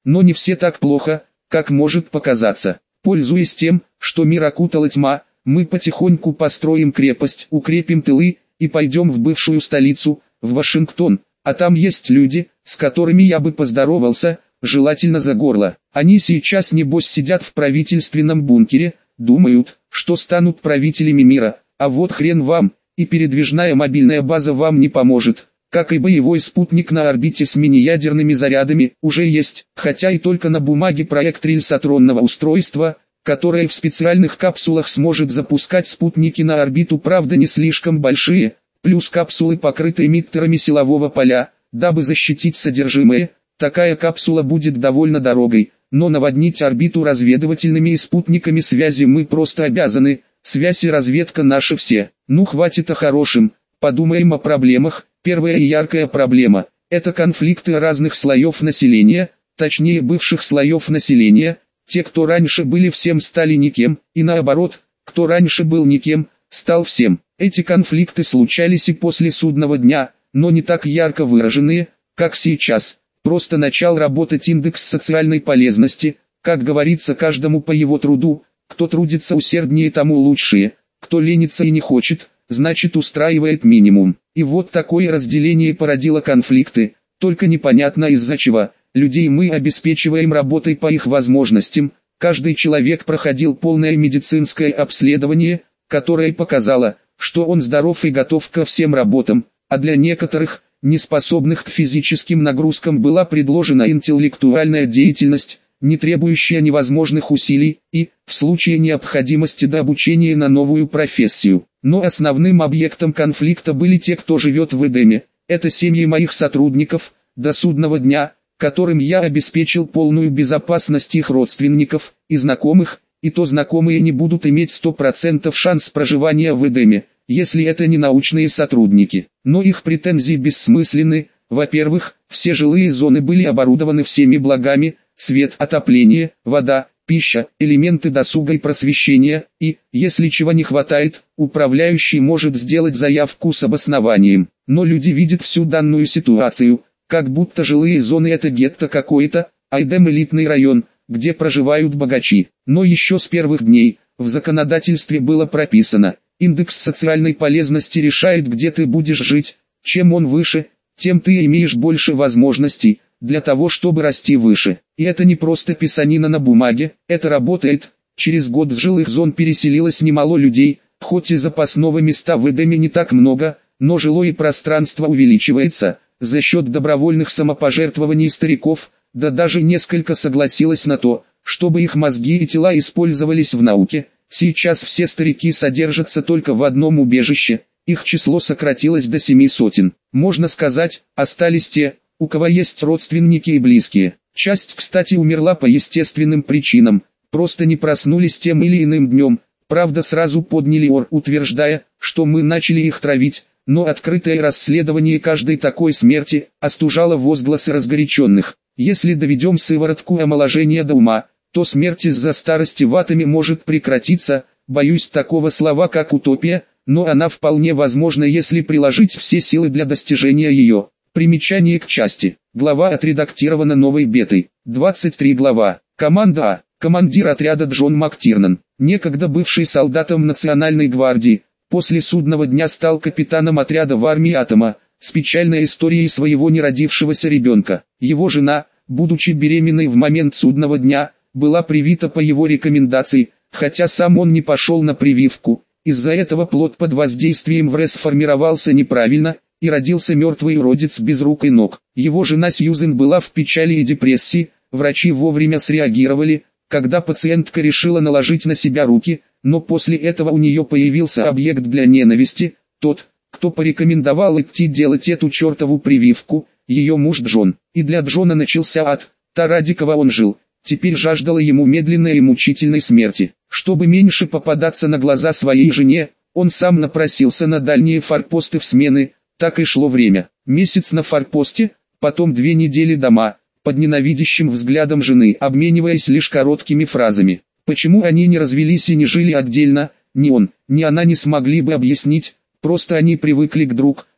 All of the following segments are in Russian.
Но не все так плохо, как может показаться. Пользуясь тем, что мир окутала тьма, мы потихоньку построим крепость, укрепим тылы, и пойдем в бывшую столицу, в Вашингтон, а там есть люди, с которыми я бы поздоровался, желательно за горло. Они сейчас небось сидят в правительственном бункере, думают, что станут правителями мира, а вот хрен вам, и передвижная мобильная база вам не поможет. Как и боевой спутник на орбите с мини-ядерными зарядами, уже есть, хотя и только на бумаге проект рельсотронного устройства, которое в специальных капсулах сможет запускать спутники на орбиту, правда не слишком большие, плюс капсулы покрыты эмиттерами силового поля, дабы защитить содержимое. Такая капсула будет довольно дорогой, но наводнить орбиту разведывательными и спутниками связи мы просто обязаны, связь и разведка наши все. Ну хватит о хорошем, подумаем о проблемах. Первая и яркая проблема – это конфликты разных слоев населения, точнее бывших слоев населения. Те, кто раньше были всем, стали никем, и наоборот, кто раньше был никем, стал всем. Эти конфликты случались и после судного дня, но не так ярко выраженные, как сейчас. Просто начал работать индекс социальной полезности, как говорится, каждому по его труду, кто трудится усерднее, тому лучшее, кто ленится и не хочет, значит устраивает минимум. И вот такое разделение породило конфликты, только непонятно из-за чего. Людей мы обеспечиваем работой по их возможностям, каждый человек проходил полное медицинское обследование, которое показало, что он здоров и готов ко всем работам, а для некоторых, неспособных к физическим нагрузкам, была предложена интеллектуальная деятельность, не требующая невозможных усилий, и, в случае необходимости, до обучения на новую профессию. Но основным объектом конфликта были те, кто живет в Эдеме. Это семьи моих сотрудников, до судного дня, которым я обеспечил полную безопасность их родственников и знакомых, и то знакомые не будут иметь 100% шанс проживания в Эдеме, если это не научные сотрудники. Но их претензии бессмысленны. Во-первых, все жилые зоны были оборудованы всеми благами: свет, отопление, вода, пища, элементы досуга и просвещения, и, если чего не хватает, управляющий может сделать заявку с обоснованием. Но люди видят всю данную ситуацию, как будто жилые зоны это гетто какое-то, а Эдем элитный район, где проживают богачи. Но еще с первых дней, в законодательстве было прописано: индекс социальной полезности решает, где ты будешь жить, чем он выше, тем ты имеешь больше возможностей для того, чтобы расти выше. И это не просто писанина на бумаге, это работает. Через год с жилых зон переселилось немало людей, хоть и запасного места в Эдеме не так много, но жилое пространство увеличивается за счет добровольных самопожертвований стариков, да даже несколько согласилось на то, чтобы их мозги и тела использовались в науке. Сейчас все старики содержатся только в одном убежище, их число сократилось до 700. Можно сказать, остались те, у кого есть родственники и близкие. Часть, кстати, умерла по естественным причинам, просто не проснулись тем или иным днем. Правда, сразу подняли ор, утверждая, что мы начали их травить, но открытое расследование каждой такой смерти остужало возгласы разгоряченных. Если доведем сыворотку омоложения до ума, то смерть из-за старости в атоме может прекратиться. Боюсь такого слова, как утопия, но она вполне возможна, если приложить все силы для достижения ее. Примечание к части. Глава отредактирована новой бетой. 23 глава. Команда А. Командир отряда Джон МакТирнан, некогда бывший солдатом Национальной гвардии, после судного дня стал капитаном отряда в армии Атома, с печальной историей своего неродившегося ребенка. Его жена, будучи беременной в момент судного дня, была привита по его рекомендации, хотя сам он не пошел на прививку. Из-за этого плод под воздействием ВРЭС формировался неправильно, и родился мертвый уродец без рук и ног. Его жена Сьюзен была в печали и депрессии, врачи вовремя среагировали, когда пациентка решила наложить на себя руки, но после этого у нее появился объект для ненависти, тот, кто порекомендовал идти делать эту чертову прививку, ее муж Джон. И для Джона начался ад, та ради кого он жил, теперь жаждала ему медленной и мучительной смерти. Чтобы меньше попадаться на глаза своей жене, он сам напросился на дальние форпосты в смены. Так и шло время. Месяц на форпосте, потом 2 недели дома, под ненавидящим взглядом жены, обмениваясь лишь короткими фразами. Почему они не развелись и не жили отдельно, ни он, ни она не смогли бы объяснить, просто они привыкли к друг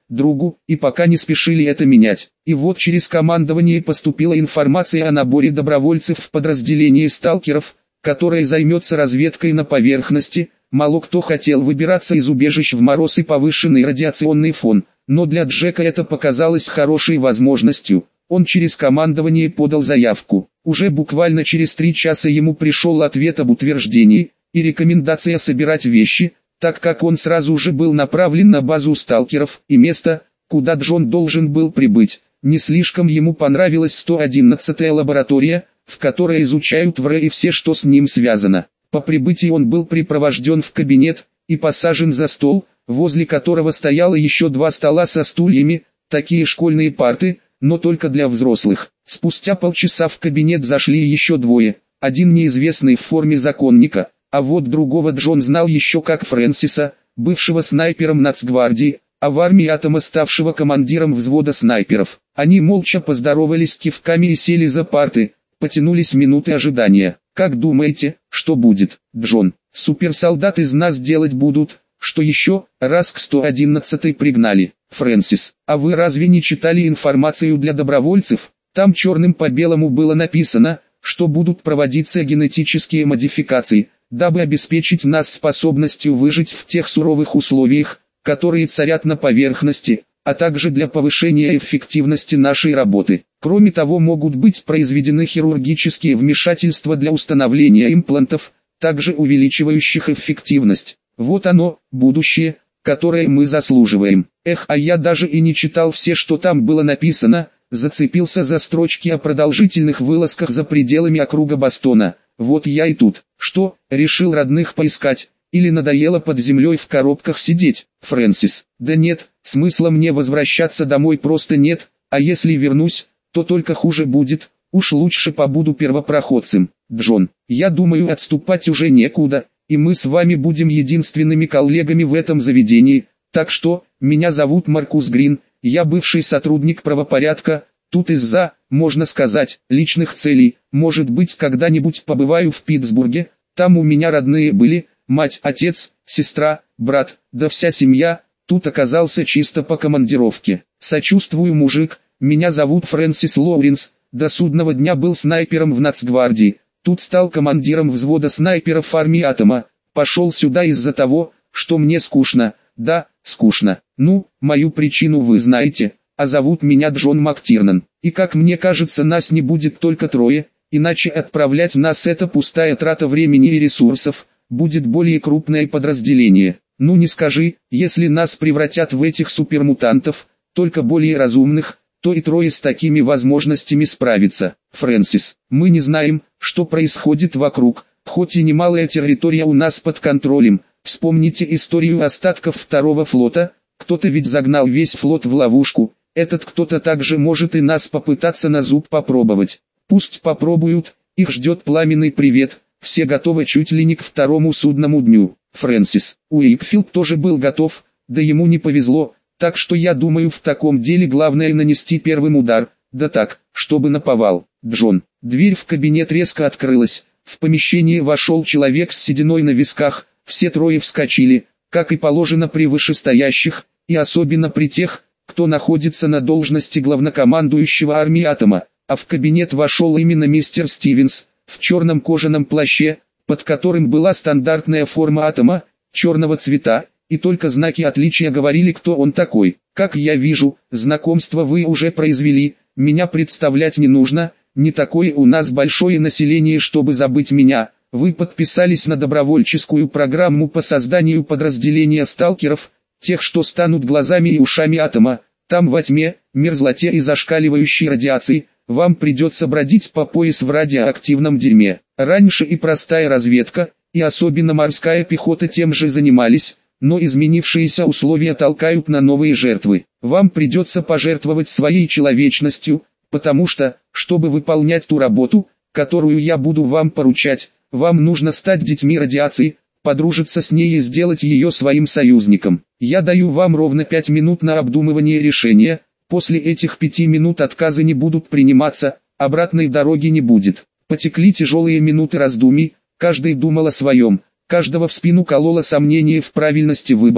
другу, и пока не спешили это менять. И вот через командование поступила информация о наборе добровольцев в подразделении сталкеров, которое займется разведкой на поверхности. Мало кто хотел выбираться из убежищ в мороз и повышенный радиационный фон, но для Джека это показалось хорошей возможностью. Он через командование подал заявку. Уже буквально через 3 часа ему пришел ответ об утверждении и рекомендация собирать вещи, так как он сразу же был направлен на базу сталкеров, и место, куда Джон должен был прибыть. Не слишком ему понравилась 111-я лаборатория, в которой изучают ВР и все, что с ним связано. По прибытии он был припровожден в кабинет и посажен за стол, возле которого стояло еще 2 стола со стульями, такие школьные парты, но только для взрослых. Спустя полчаса в кабинет зашли еще 2, один неизвестный в форме законника, а вот другого Джон знал еще как Фрэнсиса, бывшего снайпером Нацгвардии, а в армии Атома ставшего командиром взвода снайперов. Они молча поздоровались кивками и сели за парты, потянулись минуты ожидания. «Как думаете, что будет, Джон? Суперсолдат из нас делать будут? Что еще, раз к 111-й пригнали?» «Фрэнсис, а вы разве не читали информацию для добровольцев? Там черным по белому было написано, что будут проводиться генетические модификации, дабы обеспечить нас способностью выжить в тех суровых условиях, которые царят на поверхности, а также для повышения эффективности нашей работы. Кроме того, могут быть произведены хирургические вмешательства для установления имплантов, также увеличивающих эффективность. Вот оно, будущее, которое мы заслуживаем». Эх, а я даже и не читал все, что там было написано, зацепился за строчки о продолжительных вылазках за пределами округа Бостона. Вот я и тут. Что, решил родных поискать? Или надоело под землей в коробках сидеть? Фрэнсис: да нет, смысла мне возвращаться домой просто нет, а если вернусь, то только хуже будет, уж лучше побуду первопроходцем. Джон: я думаю, отступать уже некуда, и мы с вами будем единственными коллегами в этом заведении, так что, меня зовут Маркус Грин, я бывший сотрудник правопорядка, тут из-за, можно сказать, личных целей, может быть когда-нибудь побываю в Питтсбурге, там у меня родные были, мать, отец, сестра, брат, да вся семья, тут оказался чисто по командировке. Сочувствую, мужик, меня зовут Фрэнсис Лоуренс, до судного дня был снайпером в Нацгвардии, тут стал командиром взвода снайперов армии Атома, пошел сюда из-за того, что мне скучно, да, скучно. Ну, мою причину вы знаете, а зовут меня Джон МакТирнан, и как мне кажется, нас не будет только 3, иначе отправлять нас это пустая трата времени и ресурсов, будет более крупное подразделение. Ну не скажи, если нас превратят в этих супермутантов, только более разумных, то и 3 с такими возможностями справиться. Фрэнсис: мы не знаем, что происходит вокруг, хоть и немалая территория у нас под контролем. Вспомните историю остатков 2-го флота, кто-то ведь загнал весь флот в ловушку, этот кто-то также может и нас попытаться на зуб попробовать. Пусть попробуют, их ждет пламенный привет, все готовы чуть ли не к 2-му судному дню. Фрэнсис: Уикфилд тоже был готов, да ему не повезло, так что я думаю, в таком деле главное нанести первым удар, да так, чтобы наповал. Джон. Дверь в кабинет резко открылась, в помещение вошел человек с сединой на висках, все 3 вскочили, как и положено при вышестоящих, и особенно при тех, кто находится на должности главнокомандующего армии Атома, а в кабинет вошел именно мистер Стивенс, в черном кожаном плаще, под которым была стандартная форма Атома, черного цвета, и только знаки отличия говорили, кто он такой. Как я вижу, знакомство вы уже произвели, меня представлять не нужно, не такое у нас большое население, чтобы забыть меня. Вы подписались на добровольческую программу по созданию подразделения сталкеров, тех, что станут глазами и ушами Атома. Там во тьме, мерзлоте и зашкаливающей радиации, вам придется бродить по пояс в радиоактивном дерьме. Раньше и простая разведка, и особенно морская пехота тем же занимались, но изменившиеся условия толкают на новые жертвы. Вам придется пожертвовать своей человечностью, потому что, чтобы выполнять ту работу, которую я буду вам поручать, вам нужно стать детьми радиации, подружиться с ней и сделать ее своим союзником. Я даю вам ровно 5 минут на обдумывание решения, после этих 5 минут отказы не будут приниматься, обратной дороги не будет. Потекли тяжелые минуты раздумий, каждый думал о своем, каждого в спину кололо сомнение в правильности выбора,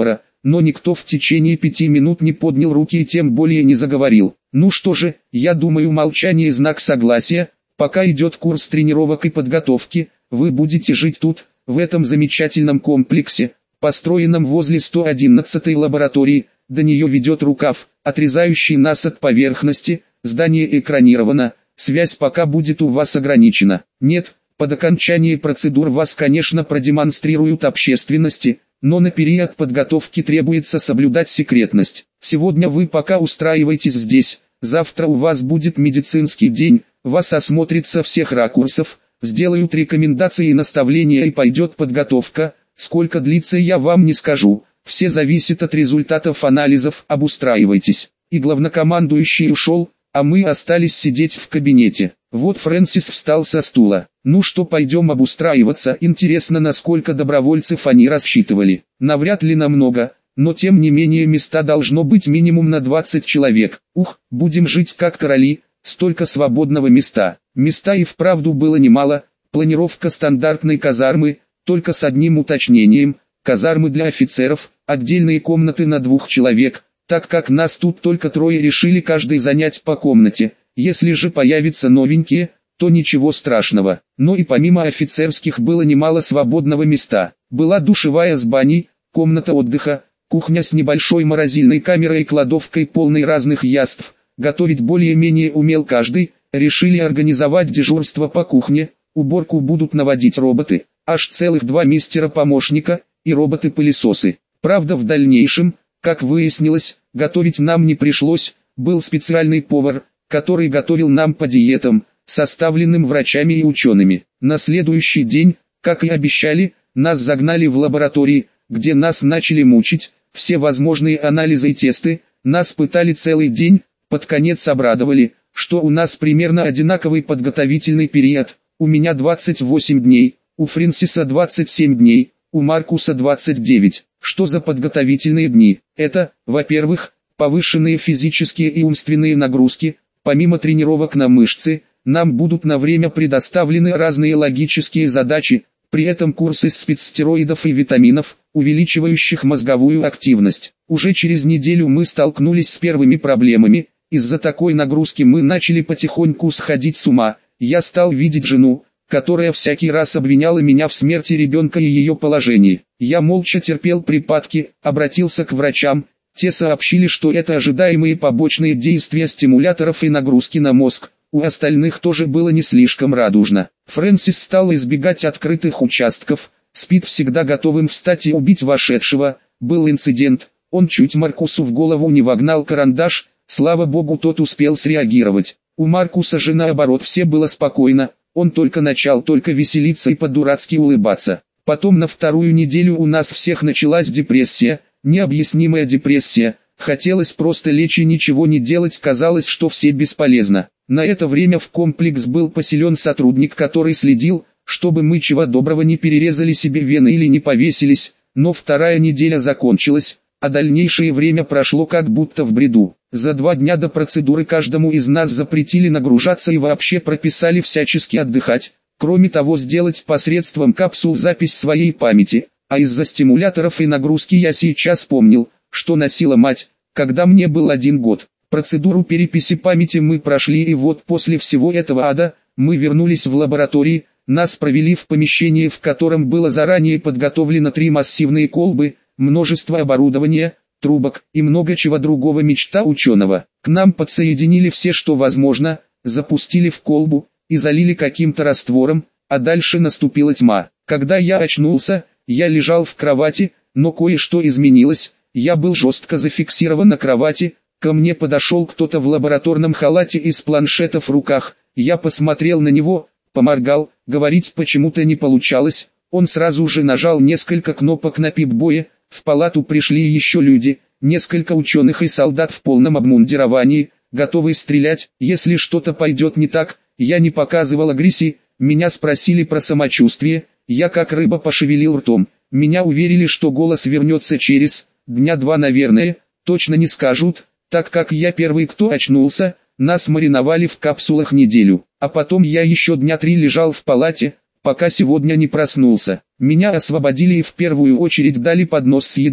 но никто в течение 5 минут не поднял руки и тем более не заговорил. Ну что же, я думаю, молчание знак согласия. Пока идет курс тренировок и подготовки, вы будете жить тут, в этом замечательном комплексе, построенном возле 111-й лаборатории. До нее ведет рукав, отрезающий нас от поверхности. Здание экранировано, связь пока будет у вас ограничена. Нет, под окончании процедур вас, конечно, продемонстрируют общественности, но на период подготовки требуется соблюдать секретность. Сегодня вы пока устраиваетесь здесь, завтра у вас будет медицинский день, вас осмотрят со всех ракурсов, сделают рекомендации и наставления и пойдет подготовка. Сколько длится, я вам не скажу, все зависит от результатов анализов, обустраивайтесь. И главнокомандующий ушел, а мы остались сидеть в кабинете. Вот Фрэнсис встал со стула. Ну что, пойдем обустраиваться. Интересно, насколько добровольцев они рассчитывали. Навряд ли на много, но тем не менее места должно быть минимум на 20 человек. Ух, будем жить как короли, столько свободного места. Места и вправду было немало. Планировка стандартной казармы, только с одним уточнением. Казармы для офицеров, отдельные комнаты на 2 человек. Так как нас тут только 3, решили каждый занять по комнате. Если же появятся новенькие, то ничего страшного. Но и помимо офицерских было немало свободного места. Была душевая с баней, комната отдыха, кухня с небольшой морозильной камерой и кладовкой полной разных яств. Готовить более-менее умел каждый. Решили организовать дежурство по кухне. Уборку будут наводить роботы. Аж целых 2 мистера-помощника и роботы-пылесосы. Правда, в дальнейшем, как выяснилось, готовить нам не пришлось. Был специальный повар, который готовил нам по диетам, составленным врачами и учеными. На следующий день, как и обещали, нас загнали в лаборатории, где нас начали мучить, все возможные анализы и тесты, нас пытали целый день, под конец обрадовали, что у нас примерно одинаковый подготовительный период, у меня 28 дней, у Фрэнсиса 27 дней, у Маркуса 29. Что за подготовительные дни? Это, во-первых, повышенные физические и умственные нагрузки. Помимо тренировок на мышцы, нам будут на время предоставлены разные логические задачи, при этом курсы спецстероидов и витаминов, увеличивающих мозговую активность. Уже через неделю мы столкнулись с первыми проблемами, из-за такой нагрузки мы начали потихоньку сходить с ума. Я стал видеть жену, которая всякий раз обвиняла меня в смерти ребенка и ее положении. Я молча терпел припадки, обратился к врачам. Те сообщили, что это ожидаемые побочные действия стимуляторов и нагрузки на мозг. У остальных тоже было не слишком радужно. Фрэнсис стал избегать открытых участков. Спит всегда готовым встать и убить вошедшего. Был инцидент. Он чуть Маркусу в голову не вогнал карандаш. Слава богу, тот успел среагировать. У Маркуса же наоборот, все было спокойно. Он только начал веселиться и по-дурацки улыбаться. Потом на 2-ю неделю у нас всех началась депрессия, необъяснимая депрессия. Хотелось просто лечь и ничего не делать, казалось, что все бесполезно. На это время в комплекс был поселен сотрудник, который следил, чтобы мы чего доброго не перерезали себе вены или не повесились. Но 2-я неделя закончилась, а дальнейшее время прошло как будто в бреду. За 2 дня до процедуры каждому из нас запретили нагружаться и вообще прописали всячески отдыхать. Кроме того, сделать посредством капсул запись своей памяти, а из-за стимуляторов и нагрузки я сейчас помнил, что носила мать, когда мне был 1 год. Процедуру переписи памяти мы прошли, и вот после всего этого ада, мы вернулись в лаборатории, нас провели в помещение, в котором было заранее подготовлено 3 массивные колбы, множество оборудования, трубок и много чего другого, мечта ученого. К нам подсоединили все, что возможно, запустили в колбу и залили каким-то раствором, а дальше наступила тьма. Когда я очнулся, я лежал в кровати, но кое-что изменилось, я был жестко зафиксирован на кровати, ко мне подошел кто-то в лабораторном халате и с планшетом в руках, я посмотрел на него, поморгал, говорить почему-то не получалось, он сразу же нажал несколько кнопок на пип-бое. В палату пришли еще люди, несколько ученых и солдат в полном обмундировании, готовые стрелять, если что-то пойдет не так. Я не показывал агрессии, меня спросили про самочувствие, я как рыба пошевелил ртом. Меня уверили, что голос вернется через 2 дня, наверное, точно не скажут, так как я первый, кто очнулся. Нас мариновали в капсулах неделю, а потом я еще 3 дня лежал в палате, пока сегодня не проснулся. Меня освободили и в первую очередь дали поднос с едой.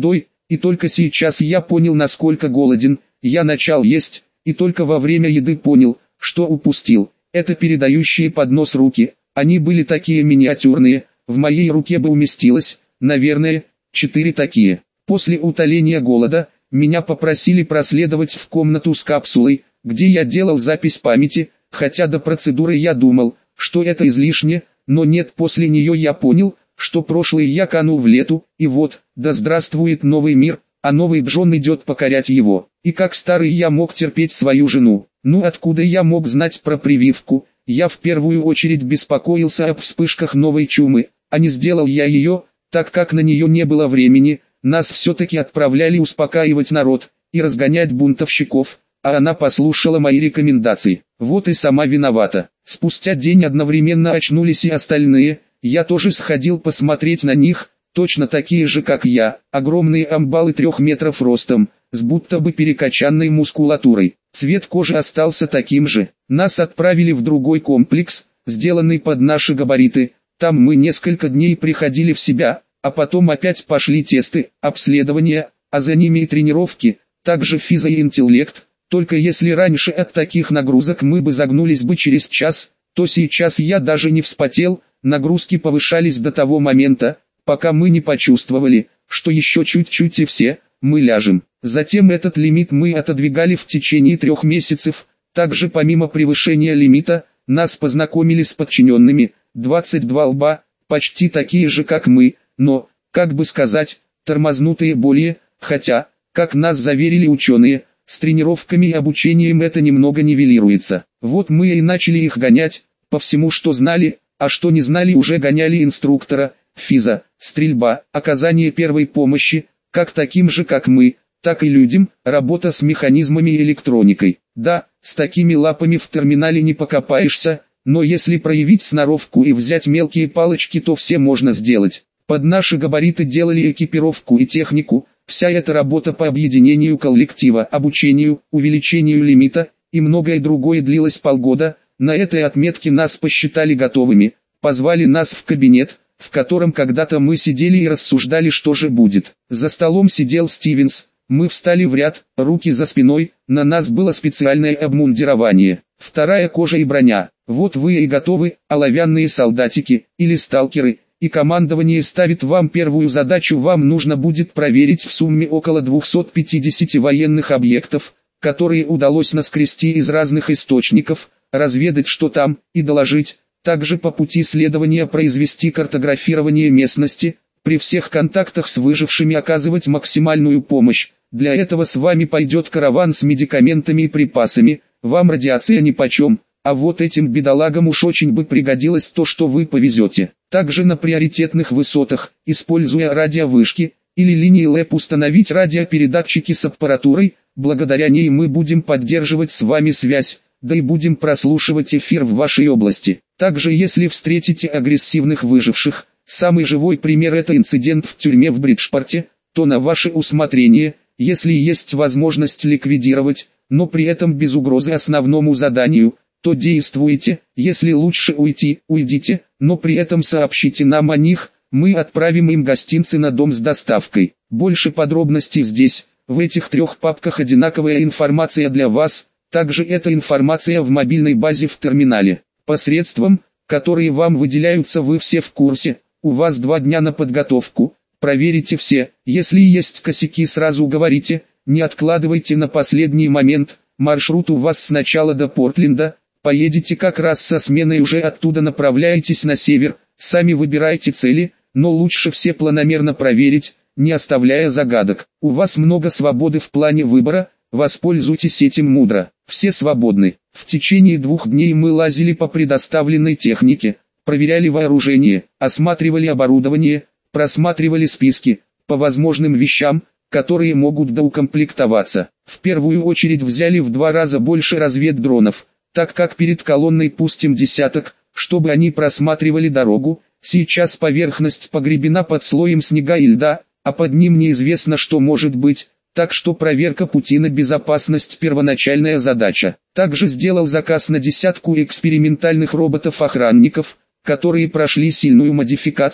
и только сейчас я понял, насколько голоден. Я начал есть, и только во время еды понял, что упустил. Это передающие поднос руки, они были такие миниатюрные, в моей руке бы уместилось, наверное, 4 такие. После утоления голода, меня попросили проследовать в комнату с капсулой, где я делал запись памяти, хотя до процедуры я думал, что это излишне, но нет, после нее я понял, что прошлое я канул в лету, и вот, да здравствует новый мир, а новый Джон идет покорять его. И как старый я мог терпеть свою жену? Ну откуда я мог знать про прививку? Я в первую очередь беспокоился об вспышках новой чумы, а не сделал я ее, так как на нее не было времени. Нас все-таки отправляли успокаивать народ и разгонять бунтовщиков, а она послушала мои рекомендации. Вот и сама виновата. Спустя день одновременно очнулись и остальные. Я тоже сходил посмотреть на них, точно такие же как я, огромные амбалы 3 метров ростом, с будто бы перекачанной мускулатурой. Цвет кожи остался таким же. Нас отправили в другой комплекс, сделанный под наши габариты. Там мы несколько дней приходили в себя, а потом опять пошли тесты, обследования, а за ними и тренировки, также физа и интеллект. Только если раньше от таких нагрузок мы бы загнулись бы через час, то сейчас я даже не вспотел. Нагрузки повышались до того момента, пока мы не почувствовали, что еще чуть-чуть и все, мы ляжем. Затем этот лимит мы отодвигали в течение 3 месяцев. Также помимо превышения лимита, нас познакомили с подчиненными, 22 лба, почти такие же как мы, но, как бы сказать, тормознутые более, хотя, как нас заверили ученые, с тренировками и обучением это немного нивелируется. Вот мы и начали их гонять, по всему что знали, а что не знали уже гоняли инструктора, физа, стрельба, оказание первой помощи, как таким же как мы, так и людям, работа с механизмами и электроникой. Да, с такими лапами в терминале не покопаешься, но если проявить сноровку и взять мелкие палочки, то все можно сделать. Под наши габариты делали экипировку и технику, вся эта работа по объединению коллектива, обучению, увеличению лимита и многое другое длилось полгода. На этой отметке нас посчитали готовыми, позвали нас в кабинет, в котором когда-то мы сидели и рассуждали, что же будет. За столом сидел Стивенс, мы встали в ряд, руки за спиной, на нас было специальное обмундирование, 2-я кожа и броня. Вот вы и готовы, оловянные солдатики, или сталкеры, и командование ставит вам первую задачу. Вам нужно будет проверить в сумме около 250 военных объектов, которые удалось наскрести из разных источников, разведать, что там, и доложить. Также по пути следования произвести картографирование местности, при всех контактах с выжившими оказывать максимальную помощь. Для этого с вами пойдет караван с медикаментами и припасами, вам радиация нипочем, а вот этим бедолагам уж очень бы пригодилось то, что вы повезете. Также на приоритетных высотах, используя радиовышки или линии ЛЭП, установить радиопередатчики с аппаратурой, благодаря ней мы будем поддерживать с вами связь, да и будем прослушивать эфир в вашей области. Также если встретите агрессивных выживших, самый живой пример это инцидент в тюрьме в Бриджпорте, то на ваше усмотрение, если есть возможность ликвидировать, но при этом без угрозы основному заданию, то действуйте, если лучше уйти, уйдите, но при этом сообщите нам о них, мы отправим им гостинцы на дом с доставкой. Больше подробностей здесь, в этих 3 папках одинаковая информация для вас. Также эта информация в мобильной базе в терминале. По средствам, которые вам выделяются, вы все в курсе. У вас 2 дня на подготовку. Проверите все. Если есть косяки, сразу говорите. Не откладывайте на последний момент. Маршрут у вас сначала до Портленда. Поедете как раз со сменой, уже оттуда направляетесь на север. Сами выбирайте цели, но лучше все планомерно проверить, не оставляя загадок. У вас много свободы в плане выбора. Воспользуйтесь этим мудро. Все свободны. В течение 2 дней мы лазили по предоставленной технике, проверяли вооружение, осматривали оборудование, просматривали списки, по возможным вещам, которые могут доукомплектоваться. В первую очередь взяли в 2 раза больше разведдронов, так как перед колонной пустим десяток, чтобы они просматривали дорогу. Сейчас поверхность погребена под слоем снега и льда, а под ним неизвестно, что может быть. Так что проверка пути на безопасность – первоначальная задача. Также сделал заказ на 10 экспериментальных роботов-охранников, которые прошли сильную модификацию.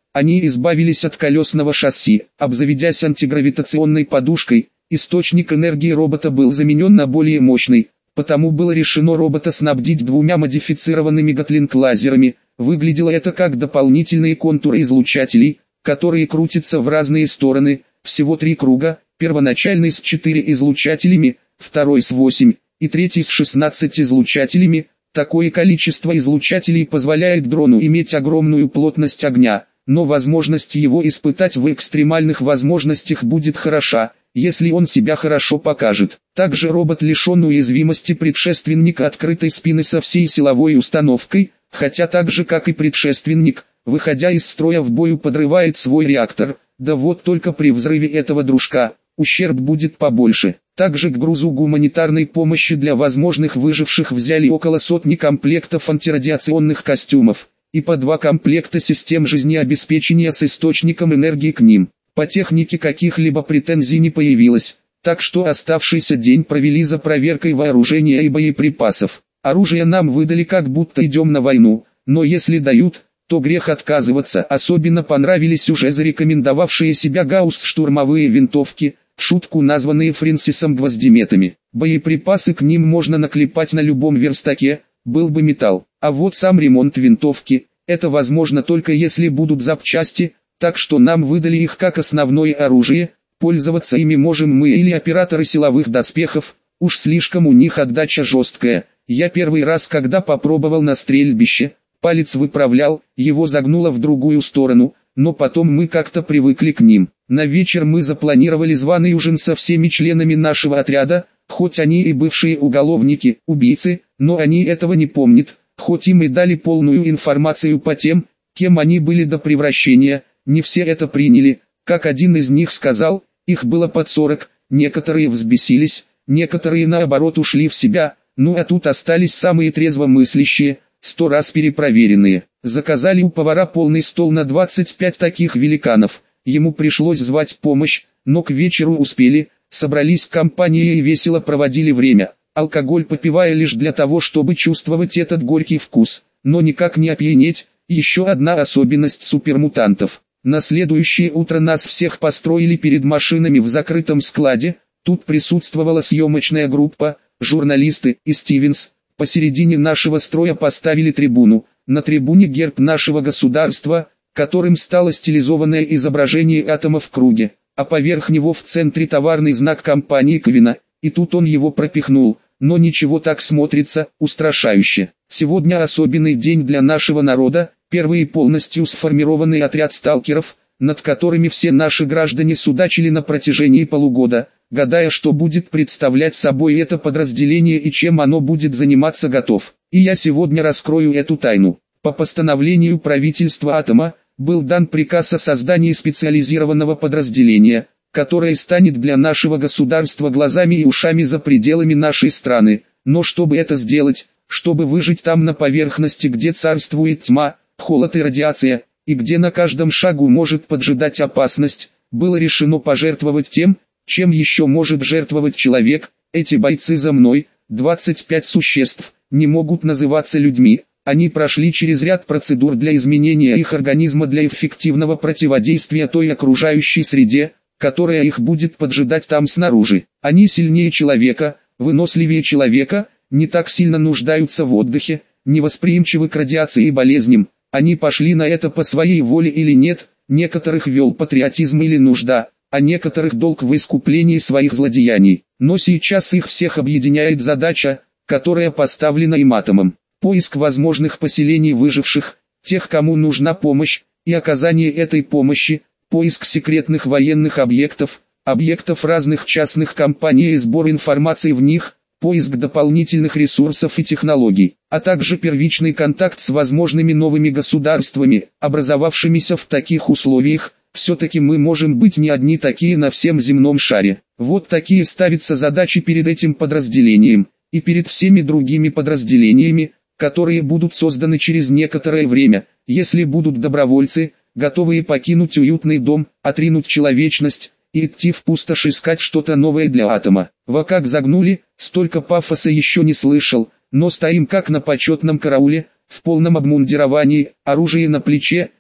Они избавились от колесного шасси, обзаведясь антигравитационной подушкой. Источник энергии робота был заменен на более мощный, потому было решено робота снабдить двумя модифицированными Гатлинг-лазерами. Выглядело это как дополнительные контуры излучателей, которые крутятся в разные стороны, всего 3 круга, первоначальный с 4 излучателями, второй с 8 и третий с 16 излучателями. Такое количество излучателей позволяет дрону иметь огромную плотность огня, но возможность его испытать в экстремальных возможностях будет хороша, если он себя хорошо покажет. Также робот лишен уязвимости предшественника открытой спины со всей силовой установкой, хотя так же как и предшественник, выходя из строя в бою подрывает свой реактор, да вот только при взрыве этого дружка, ущерб будет побольше. Также к грузу гуманитарной помощи для возможных выживших взяли около сотни комплектов антирадиационных костюмов, и по 2 комплекта систем жизнеобеспечения с источником энергии к ним. По технике каких-либо претензий не появилось, так что оставшийся день провели за проверкой вооружения и боеприпасов. Оружие нам выдали как будто идем на войну, но если дают, то грех отказываться. Особенно понравились уже зарекомендовавшие себя гаусс-штурмовые винтовки, в шутку названные Фрэнсисом гвоздеметами. Боеприпасы к ним можно наклепать на любом верстаке, был бы металл. А вот сам ремонт винтовки, это возможно только если будут запчасти, так что нам выдали их как основное оружие, пользоваться ими можем мы или операторы силовых доспехов, уж слишком у них отдача жесткая. Я первый раз, когда попробовал на стрельбище, палец выправлял, его загнуло в другую сторону, но потом мы как-то привыкли к ним. На вечер мы запланировали званый ужин со всеми членами нашего отряда, хоть они и бывшие уголовники, убийцы, но они этого не помнят, хоть им и дали полную информацию по тем, кем они были до превращения, не все это приняли, как один из них сказал, их было под 40, некоторые взбесились, некоторые наоборот ушли в себя, ну а тут остались самые трезвомыслящие, 100 раз перепроверенные. Заказали у повара полный стол на 25 таких великанов. Ему пришлось звать помощь, но к вечеру успели, собрались в компании и весело проводили время, алкоголь попивая лишь для того, чтобы чувствовать этот горький вкус, но никак не опьянеть. Еще одна особенность супермутантов. На следующее утро нас всех построили перед машинами в закрытом складе, тут присутствовала съемочная группа, журналисты и Стивенс. Посередине нашего строя поставили трибуну, на трибуне герб нашего государства, которым стало стилизованное изображение атома в круге, а поверх него в центре товарный знак компании Ковина, и тут он его пропихнул, но ничего так смотрится, устрашающе. Сегодня особенный день для нашего народа, первый полностью сформированный отряд сталкеров, над которыми все наши граждане судачили на протяжении полугода, гадая, что будет представлять собой это подразделение и чем оно будет заниматься готов. И я сегодня раскрою эту тайну. По постановлению правительства Атома, был дан приказ о создании специализированного подразделения, которое станет для нашего государства глазами и ушами за пределами нашей страны. Но чтобы это сделать, чтобы выжить там на поверхности, где царствует тьма, холод и радиация, и где на каждом шагу может поджидать опасность, было решено пожертвовать тем, чем еще может жертвовать человек. Эти бойцы за мной, 25 существ, не могут называться людьми. Они прошли через ряд процедур для изменения их организма для эффективного противодействия той окружающей среде, которая их будет поджидать там снаружи. Они сильнее человека, выносливее человека, не так сильно нуждаются в отдыхе, невосприимчивы к радиации и болезням. Они пошли на это по своей воле или нет, некоторых вел патриотизм или нужда, а некоторых долг в искуплении своих злодеяний. Но сейчас их всех объединяет задача, которая поставлена им атомом. Поиск возможных поселений выживших, тех, кому нужна помощь, и оказание этой помощи, поиск секретных военных объектов, объектов разных частных компаний и сбор информации в них, поиск дополнительных ресурсов и технологий, а также первичный контакт с возможными новыми государствами, образовавшимися в таких условиях. Все-таки мы можем быть не одни такие на всем земном шаре. Вот такие ставятся задачи перед этим подразделением, и перед всеми другими подразделениями, которые будут созданы через некоторое время, если будут добровольцы, готовые покинуть уютный дом, отринуть человечность, и идти в пустошь искать что-то новое для атома. Во как загнули, столько пафоса еще не слышал, но стоим как на почетном карауле, в полном обмундировании, оружие на плече,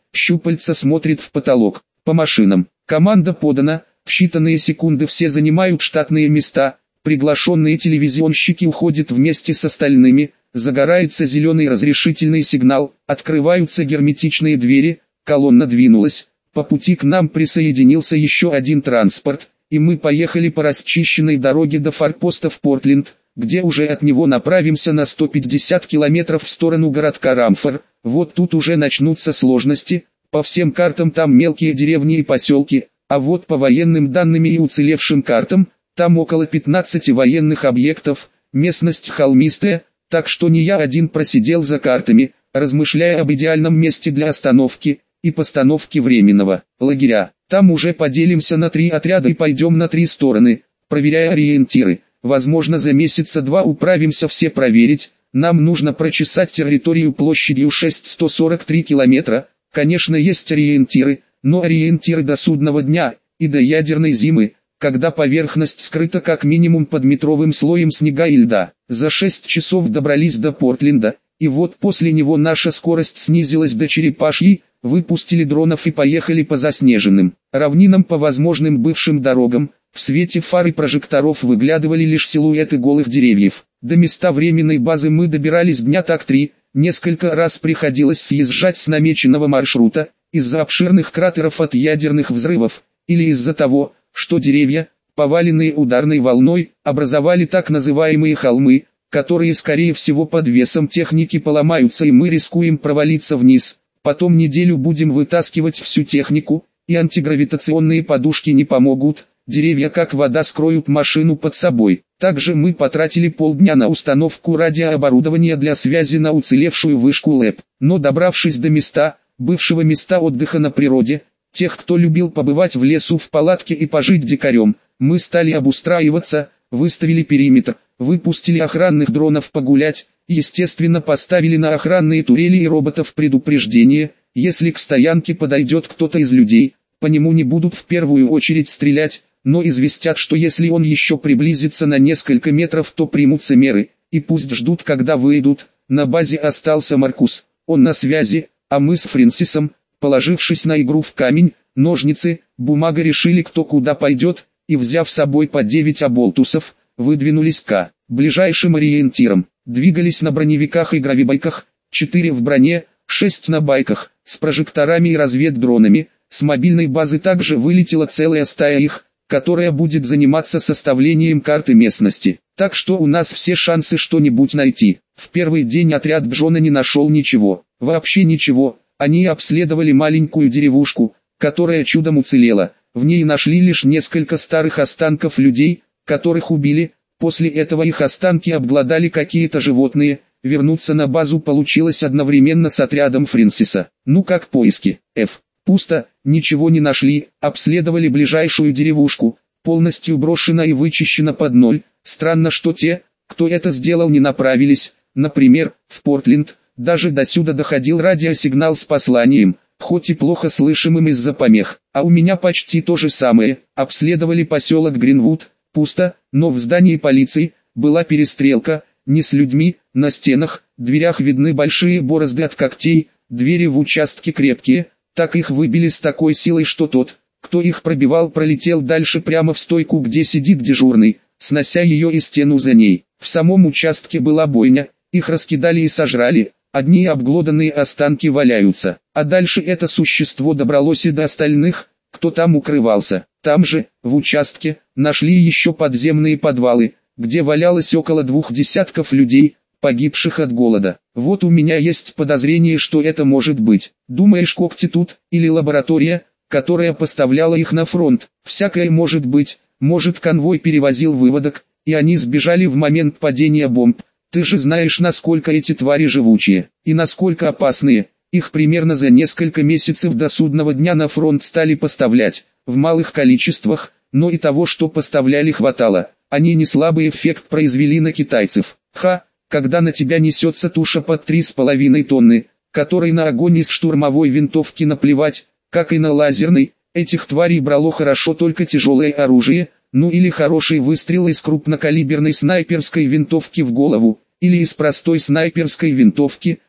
щупальца смотрит в потолок. По машинам. Команда подана, в считанные секунды все занимают штатные места, приглашенные телевизионщики уходят вместе с остальными, загорается зеленый разрешительный сигнал, открываются герметичные двери, колонна двинулась, по пути к нам присоединился еще один транспорт, и мы поехали по расчищенной дороге до форпоста в Портленд, где уже от него направимся на 150 километров в сторону городка Рамфор. Вот тут уже начнутся сложности, по всем картам там мелкие деревни и поселки, а вот по военным данным и уцелевшим картам, там около 15 военных объектов, местность холмистая, так что не я один просидел за картами, размышляя об идеальном месте для остановки и постановки временного лагеря. Там уже поделимся на 3 отряда и пойдем на 3 стороны, проверяя ориентиры. Возможно, за месяца 2 управимся все проверить. Нам нужно прочесать территорию площадью 6143 километра. Конечно, есть ориентиры, но ориентиры до судного дня и до ядерной зимы, когда поверхность скрыта как минимум под метровым слоем снега и льда. За 6 часов добрались до Портленда, и вот после него наша скорость снизилась до черепашьей, выпустили дронов и поехали по заснеженным равнинам по возможным бывшим дорогам. В свете фар и прожекторов выглядывали лишь силуэты голых деревьев. До места временной базы мы добирались дня так 3, несколько раз приходилось съезжать с намеченного маршрута, из-за обширных кратеров от ядерных взрывов, или из-за того, что деревья, поваленные ударной волной, образовали так называемые холмы, которые скорее всего под весом техники поломаются и мы рискуем провалиться вниз. Потом неделю будем вытаскивать всю технику, и антигравитационные подушки не помогут. Деревья как вода скроют машину под собой. Также мы потратили полдня на установку радиооборудования для связи на уцелевшую вышку ЛЭП. Но добравшись до места, бывшего места отдыха на природе, тех, кто любил побывать в лесу в палатке и пожить дикарем, мы стали обустраиваться, выставили периметр, выпустили охранных дронов погулять, естественно поставили на охранные турели и роботов предупреждение, если к стоянке подойдет кто-то из людей, по нему не будут в первую очередь стрелять, но известят, что если он еще приблизится на несколько метров, то примутся меры, и пусть ждут, когда выйдут. На базе остался Маркус, он на связи, а мы с Фрэнсисом, положившись на игру в камень, ножницы, бумага, решили, кто куда пойдет, и взяв с собой по 9 оболтусов, выдвинулись к ближайшим ориентирам. Двигались на броневиках и гравибайках, 4 в броне, 6 на байках, с прожекторами и разведдронами. С мобильной базы также вылетела целая стая их, которая будет заниматься составлением карты местности. Так что у нас все шансы что-нибудь найти. В первый день отряд Джона не нашел ничего. Вообще ничего. Они обследовали маленькую деревушку, которая чудом уцелела. В ней нашли лишь несколько старых останков людей, которых убили. После этого их останки обглодали какие-то животные. Вернуться на базу получилось одновременно с отрядом Фрэнсиса. Ну как поиски? Пусто, ничего не нашли, обследовали ближайшую деревушку, полностью брошена и вычищена под ноль. Странно, что те, кто это сделал, не направились, например, в Портленд. Даже до сюда доходил радиосигнал с посланием, хоть и плохо слышимым из-за помех. А у меня почти то же самое. Обследовали поселок Гринвуд, пусто, но в здании полиции была перестрелка, не с людьми. На стенах, дверях видны большие борозды от когтей, двери в участке крепкие. Так их выбили с такой силой, что тот, кто их пробивал, пролетел дальше прямо в стойку, где сидит дежурный, снося ее и стену за ней. В самом участке была бойня, их раскидали и сожрали, одни обглоданные останки валяются. А дальше это существо добралось и до остальных, кто там укрывался. Там же, в участке, нашли еще подземные подвалы, где валялось около 2 десятков людей, погибших от голода. Вот у меня есть подозрение, что это может быть. Думаешь, когти тут, или лаборатория, которая поставляла их на фронт? Всякое может быть. Может, конвой перевозил выводок, и они сбежали в момент падения бомб. Ты же знаешь, насколько эти твари живучие, и насколько опасные. Их примерно за несколько месяцев до судного дня на фронт стали поставлять, в малых количествах, но и того, что поставляли, хватало. Они не слабый эффект произвели на китайцев. Когда на тебя несется туша под 3,5 тонны, которой на огонь из штурмовой винтовки наплевать, как и на лазерной, этих тварей брало хорошо только тяжелое оружие, ну или хороший выстрел из крупнокалиберной снайперской винтовки в голову, или из простой снайперской винтовки,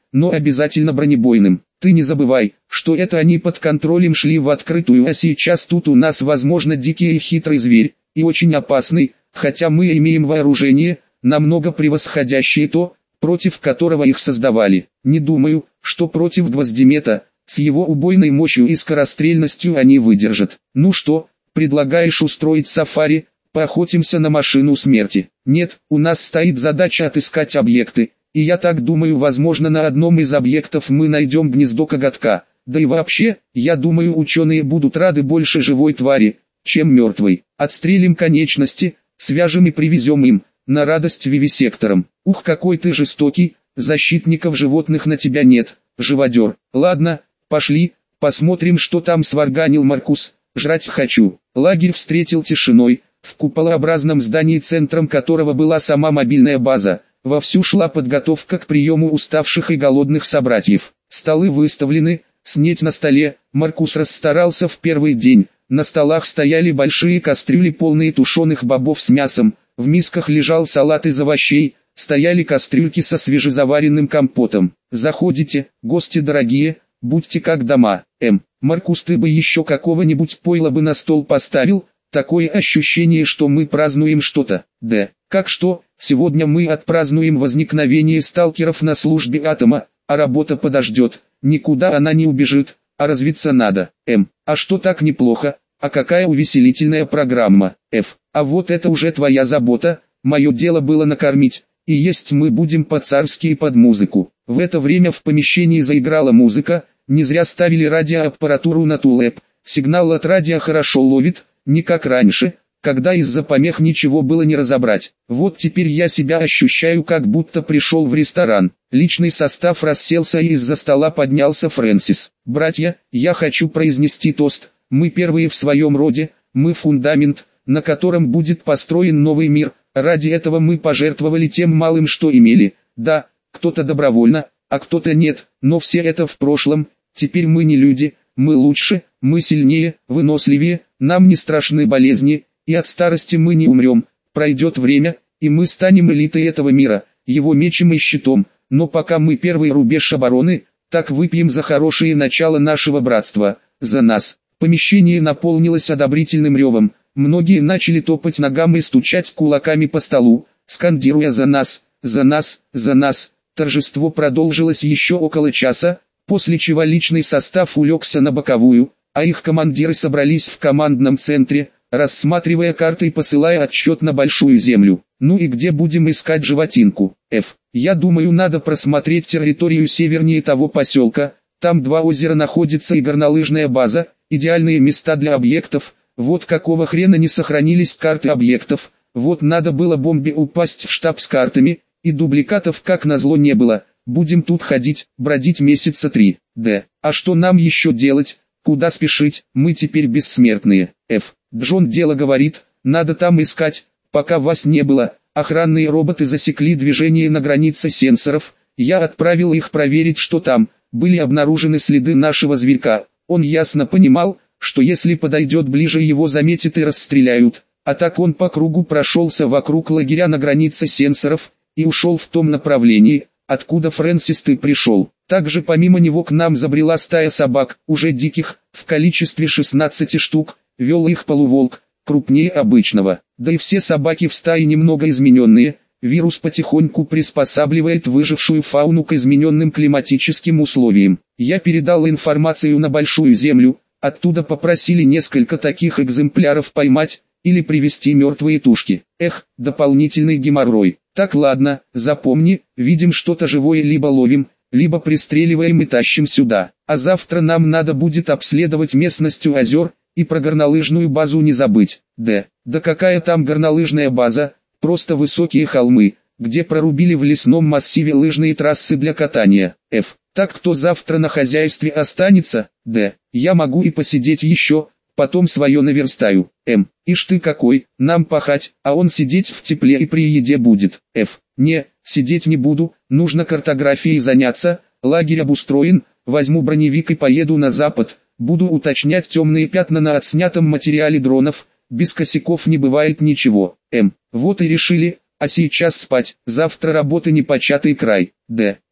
но обязательно бронебойным. Ты не забывай, что это они под контролем шли в открытую, а сейчас тут у нас возможно дикий и хитрый зверь, и очень опасный, хотя мы имеем вооружение, намного превосходящее то, против которого их создавали. Не думаю, что против гвоздемета, с его убойной мощью и скорострельностью они выдержат. Ну что, предлагаешь устроить сафари, поохотимся на машину смерти? Нет, у нас стоит задача отыскать объекты, и я так думаю, возможно, на одном из объектов мы найдем гнездо коготка. Да и вообще, я думаю, ученые будут рады больше живой твари, чем мертвой. Отстрелим конечности, свяжем и привезем им, на радость вивисекторам. Ух, какой ты жестокий, защитников животных на тебя нет, живодер. Ладно, пошли, посмотрим, что там сварганил Маркус, жрать хочу. Лагерь встретил тишиной, в куполообразном здании, центром которого была сама мобильная база. Вовсю шла подготовка к приему уставших и голодных собратьев. Столы выставлены, снедь на столе. Маркус расстарался в первый день. На столах стояли большие кастрюли, полные тушеных бобов с мясом. В мисках лежал салат из овощей, стояли кастрюльки со свежезаваренным компотом. «Заходите, гости дорогие, будьте как дома». Маркус, ты бы еще какого-нибудь пойла бы на стол поставил, такое ощущение, что мы празднуем что-то. Да, как что, сегодня мы отпразднуем возникновение сталкеров на службе атома, а работа подождет, никуда она не убежит, а развиться надо. А что так неплохо, а какая увеселительная программа. А вот это уже твоя забота, мое дело было накормить, и есть мы будем по-царски и под музыку. В это время в помещении заиграла музыка, не зря ставили радиоаппаратуру на тулэп, сигнал от радио хорошо ловит, не как раньше, когда из-за помех ничего было не разобрать. Вот теперь я себя ощущаю, как будто пришел в ресторан. Личный состав расселся, и из-за стола поднялся Фрэнсис. «Братья, я хочу произнести тост. Мы первые в своем роде, мы фундамент, на котором будет построен новый мир. Ради этого мы пожертвовали тем малым, что имели. Да, кто-то добровольно, а кто-то нет, но все это в прошлом. Теперь мы не люди, мы лучше, мы сильнее, выносливее, нам не страшны болезни, и от старости мы не умрем. Пройдет время, и мы станем элитой этого мира, его мечом и щитом. Но пока мы первый рубеж обороны, так выпьем за хорошее начало нашего братства, за нас». Помещение наполнилось одобрительным ревом. Многие начали топать ногами и стучать кулаками по столу, скандируя «за нас, за нас, за нас». Торжество продолжилось еще около часа, после чего личный состав улегся на боковую, а их командиры собрались в командном центре, рассматривая карты и посылая отчет на Большую Землю. Ну и где будем искать животинку? Я думаю, надо просмотреть территорию севернее того поселка, там 2 озера находится и горнолыжная база, идеальные места для объектов. Вот какого хрена не сохранились карты объектов, вот надо было бомбе упасть в штаб с картами, и дубликатов как назло не было. Будем тут ходить, бродить месяца 3. А что нам еще делать, куда спешить, мы теперь бессмертные. Джон дело говорит, надо там искать, пока вас не было. Охранные роботы засекли движение на границе сенсоров, я отправил их проверить, что там. Были обнаружены следы нашего зверька, он ясно понимал, что если подойдет ближе, его заметят и расстреляют, а так он по кругу прошелся вокруг лагеря на границе сенсоров, и ушел в том направлении, откуда Фрэнсис ты пришел. Также помимо него к нам забрела стая собак, уже диких, в количестве 16 штук, вел их полуволк, крупнее обычного. Да и все собаки в стае немного измененные, вирус потихоньку приспосабливает выжившую фауну к измененным климатическим условиям. Я передал информацию на Большую Землю, оттуда попросили несколько таких экземпляров поймать, или привезти мертвые тушки. Дополнительный геморрой. Так ладно, запомни, видим что-то живое, либо ловим, либо пристреливаем и тащим сюда. А завтра нам надо будет обследовать местность у озер, и про горнолыжную базу не забыть. Да какая там горнолыжная база, просто высокие холмы, где прорубили в лесном массиве лыжные трассы для катания. Так кто завтра на хозяйстве останется? Я могу и посидеть еще, потом свое наверстаю. Ишь ты какой, нам пахать, а он сидеть в тепле и при еде будет. Не, сидеть не буду, нужно картографией заняться, лагерь обустроен, возьму броневик и поеду на запад, буду уточнять темные пятна на отснятом материале дронов, без косяков не бывает ничего. Вот и решили, а сейчас спать, завтра работы непочатый край.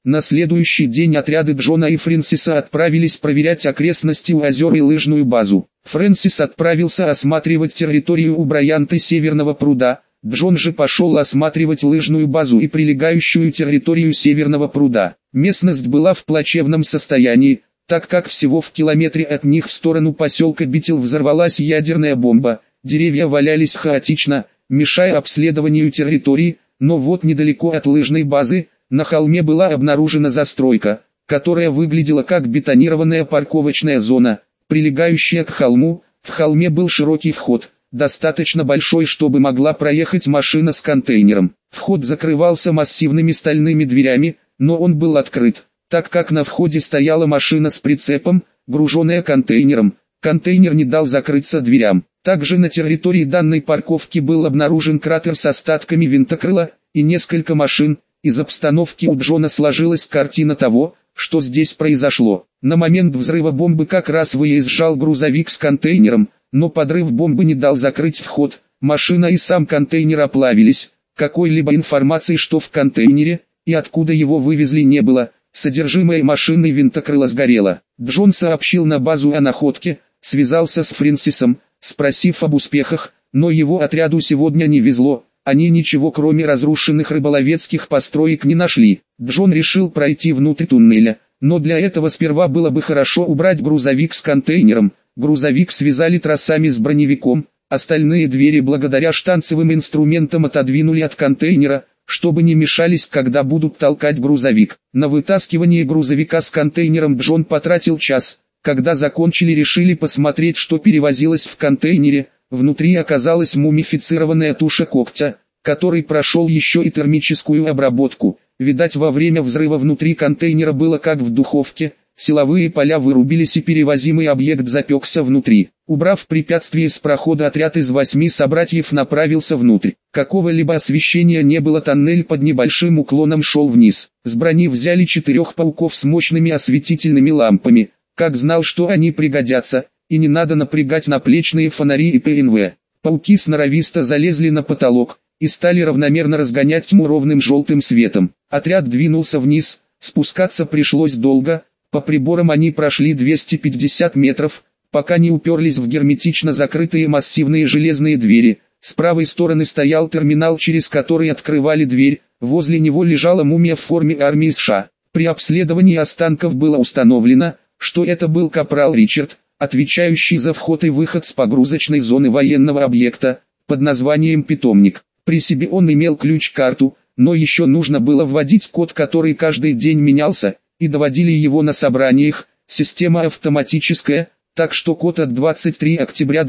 На следующий день отряды Джона и Фрэнсиса отправились проверять окрестности у озер и лыжную базу. Фрэнсис отправился осматривать территорию у Брайанта Северного пруда, Джон же пошел осматривать лыжную базу и прилегающую территорию Северного пруда. Местность была в плачевном состоянии, так как всего в километре от них в сторону поселка Битил взорвалась ядерная бомба, деревья валялись хаотично, мешая обследованию территории, но вот недалеко от лыжной базы, на холме была обнаружена застройка, которая выглядела как бетонированная парковочная зона, прилегающая к холму. В холме был широкий вход, достаточно большой, чтобы могла проехать машина с контейнером. Вход закрывался массивными стальными дверями, но он был открыт, так как на входе стояла машина с прицепом, груженная контейнером. Контейнер не дал закрыться дверям. Также на территории данной парковки был обнаружен кратер с остатками винтокрыла и несколько машин. Из обстановки у Джона сложилась картина того, что здесь произошло. На момент взрыва бомбы как раз выезжал грузовик с контейнером, но подрыв бомбы не дал закрыть вход, машина и сам контейнер оплавились. Какой-либо информации, что в контейнере и откуда его вывезли, не было. Содержимое машины винтокрыла сгорело. Джон сообщил на базу о находке, связался с Фрэнсисом, спросив об успехах, но его отряду сегодня не везло. Они ничего кроме разрушенных рыболовецких построек не нашли. Джон решил пройти внутрь туннеля, но для этого сперва было бы хорошо убрать грузовик с контейнером. Грузовик связали тросами с броневиком, остальные двери благодаря штанцевым инструментам отодвинули от контейнера, чтобы не мешались, когда будут толкать грузовик. На вытаскивание грузовика с контейнером Джон потратил час. Когда закончили, решили посмотреть, что перевозилось в контейнере. Внутри оказалась мумифицированная туша когтя, который прошел еще и термическую обработку. Видать, во время взрыва внутри контейнера было как в духовке, силовые поля вырубились и перевозимый объект запекся внутри. Убрав препятствие с прохода, отряд из 8 собратьев направился внутрь. Какого-либо освещения не было, тоннель под небольшим уклоном шел вниз. С брони взяли 4 пауков с мощными осветительными лампами, как знал, что они пригодятся. И не надо напрягать наплечные фонари и ПНВ. Пауки сноровисто залезли на потолок и стали равномерно разгонять тьму ровным желтым светом. Отряд двинулся вниз, спускаться пришлось долго, по приборам они прошли 250 метров, пока не уперлись в герметично закрытые массивные железные двери. С правой стороны стоял терминал, через который открывали дверь, возле него лежала мумия в форме армии США. При обследовании останков было установлено, что это был капрал Ричард, отвечающий за вход и выход с погрузочной зоны военного объекта, под названием «Питомник». При себе он имел ключ-карту, но еще нужно было вводить код, который каждый день менялся, и доводили его на собраниях. Система автоматическая, так что код от 23 октября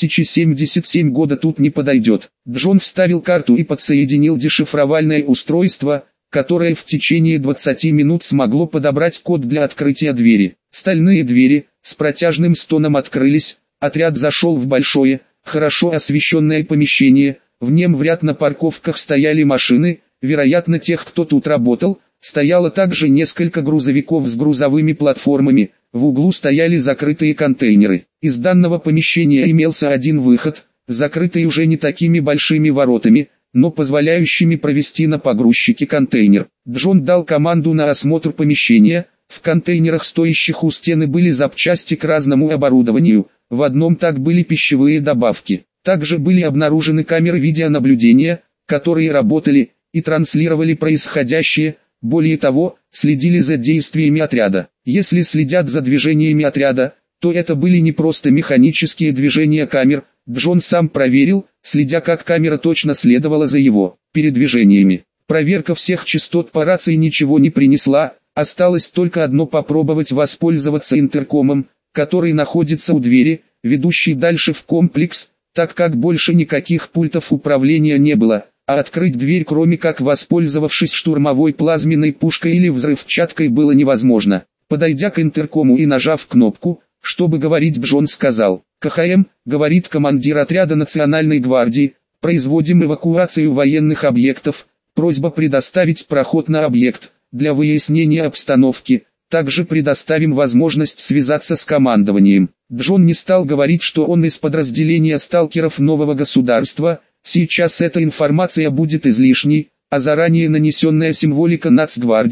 2077 года тут не подойдет. Джон вставил карту и подсоединил дешифровальное устройство, которое в течение 20 минут смогло подобрать код для открытия двери. Стальные двери с протяжным стоном открылись, отряд зашел в большое, хорошо освещенное помещение. В нем в ряд на парковках стояли машины, вероятно тех, кто тут работал. Стояло также несколько грузовиков с грузовыми платформами, в углу стояли закрытые контейнеры. Из данного помещения имелся один выход, закрытый уже не такими большими воротами, но позволяющими провести на погрузчике контейнер. Джон дал команду на осмотр помещения. В контейнерах, стоящих у стены, были запчасти к разному оборудованию, в одном так были пищевые добавки. Также были обнаружены камеры видеонаблюдения, которые работали и транслировали происходящее. Более того, следили за действиями отряда. Если следят за движениями отряда, то это были не просто механические движения камер. Джон сам проверил, следя, как камера точно следовала за его передвижениями. Проверка всех частот по рации ничего не принесла. Осталось только одно: попробовать воспользоваться интеркомом, который находится у двери, ведущей дальше в комплекс, так как больше никаких пультов управления не было, а открыть дверь, кроме как воспользовавшись штурмовой плазменной пушкой или взрывчаткой, было невозможно. Подойдя к интеркому и нажав кнопку, чтобы говорить, Джон сказал: «КХМ, говорит командир отряда Национальной гвардии, производим эвакуацию военных объектов, просьба предоставить проход на объект. Для выяснения обстановки, также предоставим возможность связаться с командованием». Джон не стал говорить, что он из подразделения сталкеров нового государства. Сейчас эта информация будет излишней, а заранее нанесенная символика Нацгвардии,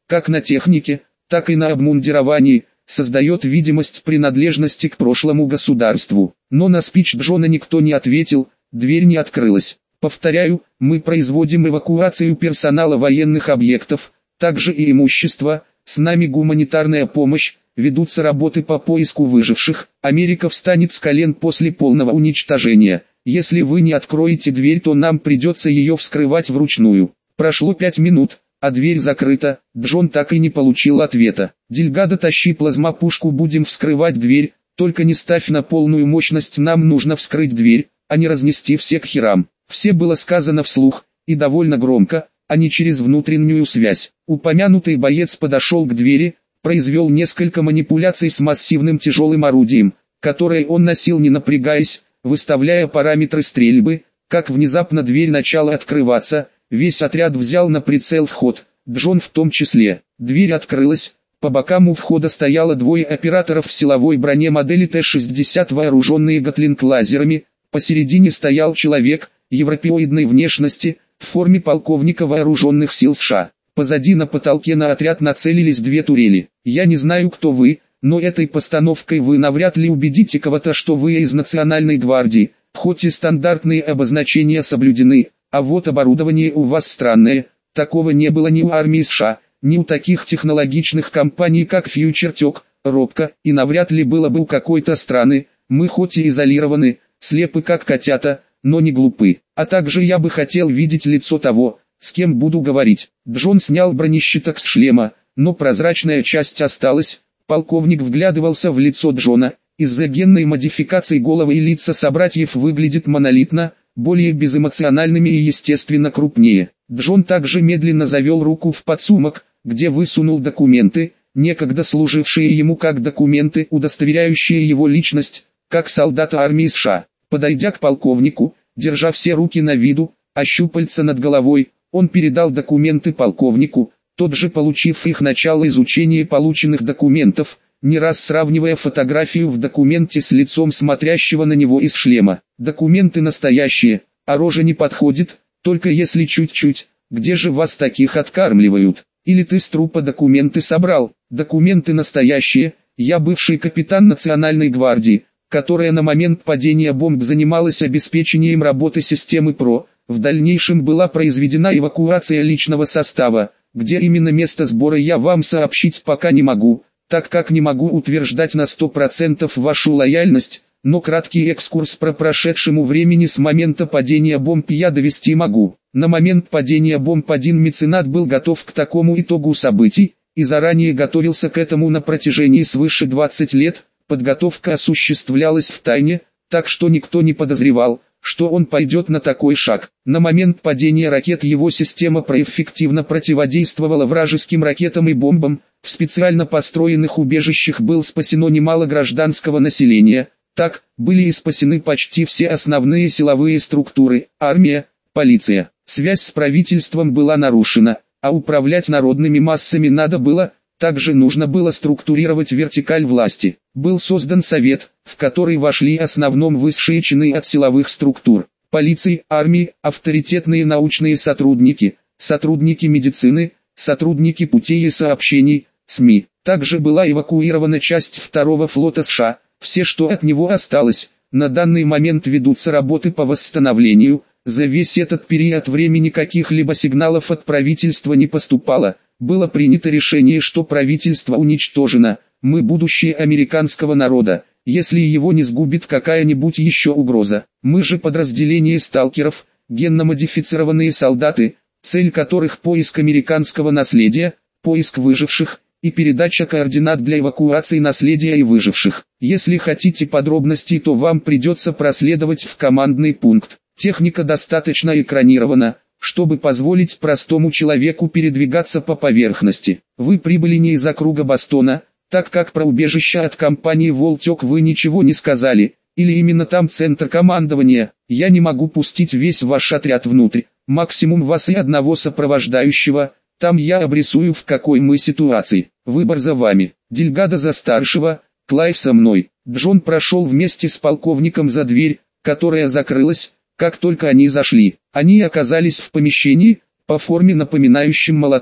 как на технике, так и на обмундировании, создает видимость принадлежности к прошлому государству. Но на спич Джона никто не ответил, дверь не открылась. Повторяю, мы производим эвакуацию персонала военных объектов, также и имущества, с нами гуманитарная помощь, ведутся работы по поиску выживших, Америка встанет с колен после полного уничтожения. Если вы не откроете дверь, то нам придется ее вскрывать вручную. Прошло 5 минут, а дверь закрыта, Джон так и не получил ответа. Дельгадо, тащи плазмопушку, будем вскрывать дверь, только не ставь на полную мощность, нам нужно вскрыть дверь, а не разнести все к херам. Все было сказано вслух, и довольно громко, а не через внутреннюю связь. Упомянутый боец подошел к двери, произвел несколько манипуляций с массивным тяжелым орудием, которое он носил не напрягаясь, выставляя параметры стрельбы, как внезапно дверь начала открываться, весь отряд взял на прицел вход, Джон в том числе. Дверь открылась, по бокам у входа стояло двое операторов в силовой броне модели Т-60, вооруженные гатлинг-лазерами, посередине стоял человек, европеоидной внешности, в форме полковника вооруженных сил США. Позади на потолке на отряд нацелились 2 турели. Я не знаю, кто вы, но этой постановкой вы навряд ли убедите кого-то, что вы из Национальной гвардии, хоть и стандартные обозначения соблюдены, а вот оборудование у вас странное, такого не было ни у армии США, ни у таких технологичных компаний, как FutureTech, робко, и навряд ли было бы у какой-то страны. Мы хоть и изолированы, слепы как котята, но не глупы. А также я бы хотел видеть лицо того, с кем буду говорить. Джон снял бронещиток с шлема, но прозрачная часть осталась. Полковник вглядывался в лицо Джона. Из-за генной модификации головы и лица собратьев выглядят монолитно, более безэмоциональными и естественно крупнее. Джон также медленно завел руку в подсумок, где высунул документы, некогда служившие ему как документы, удостоверяющие его личность, как солдата армии США. Подойдя к полковнику, держа все руки на виду, а щупальца над головой, он передал документы полковнику, тот же, получив их, начало изучения полученных документов, не раз сравнивая фотографию в документе с лицом смотрящего на него из шлема. Документы настоящие, а рожа не подходит, только если чуть-чуть. Где же вас таких откармливают? Или ты с трупа документы собрал? Документы настоящие. Я бывший капитан Национальной гвардии, которая на момент падения бомб занималась обеспечением работы системы ПРО. В дальнейшем была произведена эвакуация личного состава. Где именно место сбора, я вам сообщить пока не могу, так как не могу утверждать на 100% вашу лояльность, но краткий экскурс по прошедшему времени с момента падения бомб я довести могу. На момент падения бомб один меценат был готов к такому итогу событий, и заранее готовился к этому на протяжении свыше 20 лет, подготовка осуществлялась в тайне, так что никто не подозревал, что он пойдет на такой шаг. На момент падения ракет его система проэффективно противодействовала вражеским ракетам и бомбам, в специально построенных убежищах было спасено немало гражданского населения. Так, были и спасены почти все основные силовые структуры, армия, полиция. Связь с правительством была нарушена, а управлять народными массами надо было. Также нужно было структурировать вертикаль власти. Был создан совет, в который вошли основном высшие чины от силовых структур, полиции, армии, авторитетные научные сотрудники, сотрудники медицины, сотрудники путей и сообщений, СМИ. Также была эвакуирована часть 2-го флота США, все, что от него осталось. На данный момент ведутся работы по восстановлению. За весь этот период времени каких-либо сигналов от правительства не поступало. Было принято решение, что правительство уничтожено. Мы будущее американского народа, если его не сгубит какая-нибудь еще угроза. Мы же подразделение сталкеров, генно-модифицированные солдаты, цель которых поиск американского наследия, поиск выживших и передача координат для эвакуации наследия и выживших. Если хотите подробностей, то вам придется проследовать в командный пункт. Техника достаточно экранирована, чтобы позволить простому человеку передвигаться по поверхности. Вы прибыли не из округа Бостона, так как про убежище от компании Волтек вы ничего не сказали, или именно там центр командования. Я не могу пустить весь ваш отряд внутрь, максимум вас и одного сопровождающего, там я обрисую, в какой мы ситуации. Выбор за вами. Дельгадо за старшего, Клайв со мной. Джон прошел вместе с полковником за дверь, которая закрылась, как только они зашли. Они оказались в помещении, по форме напоминающем молоток,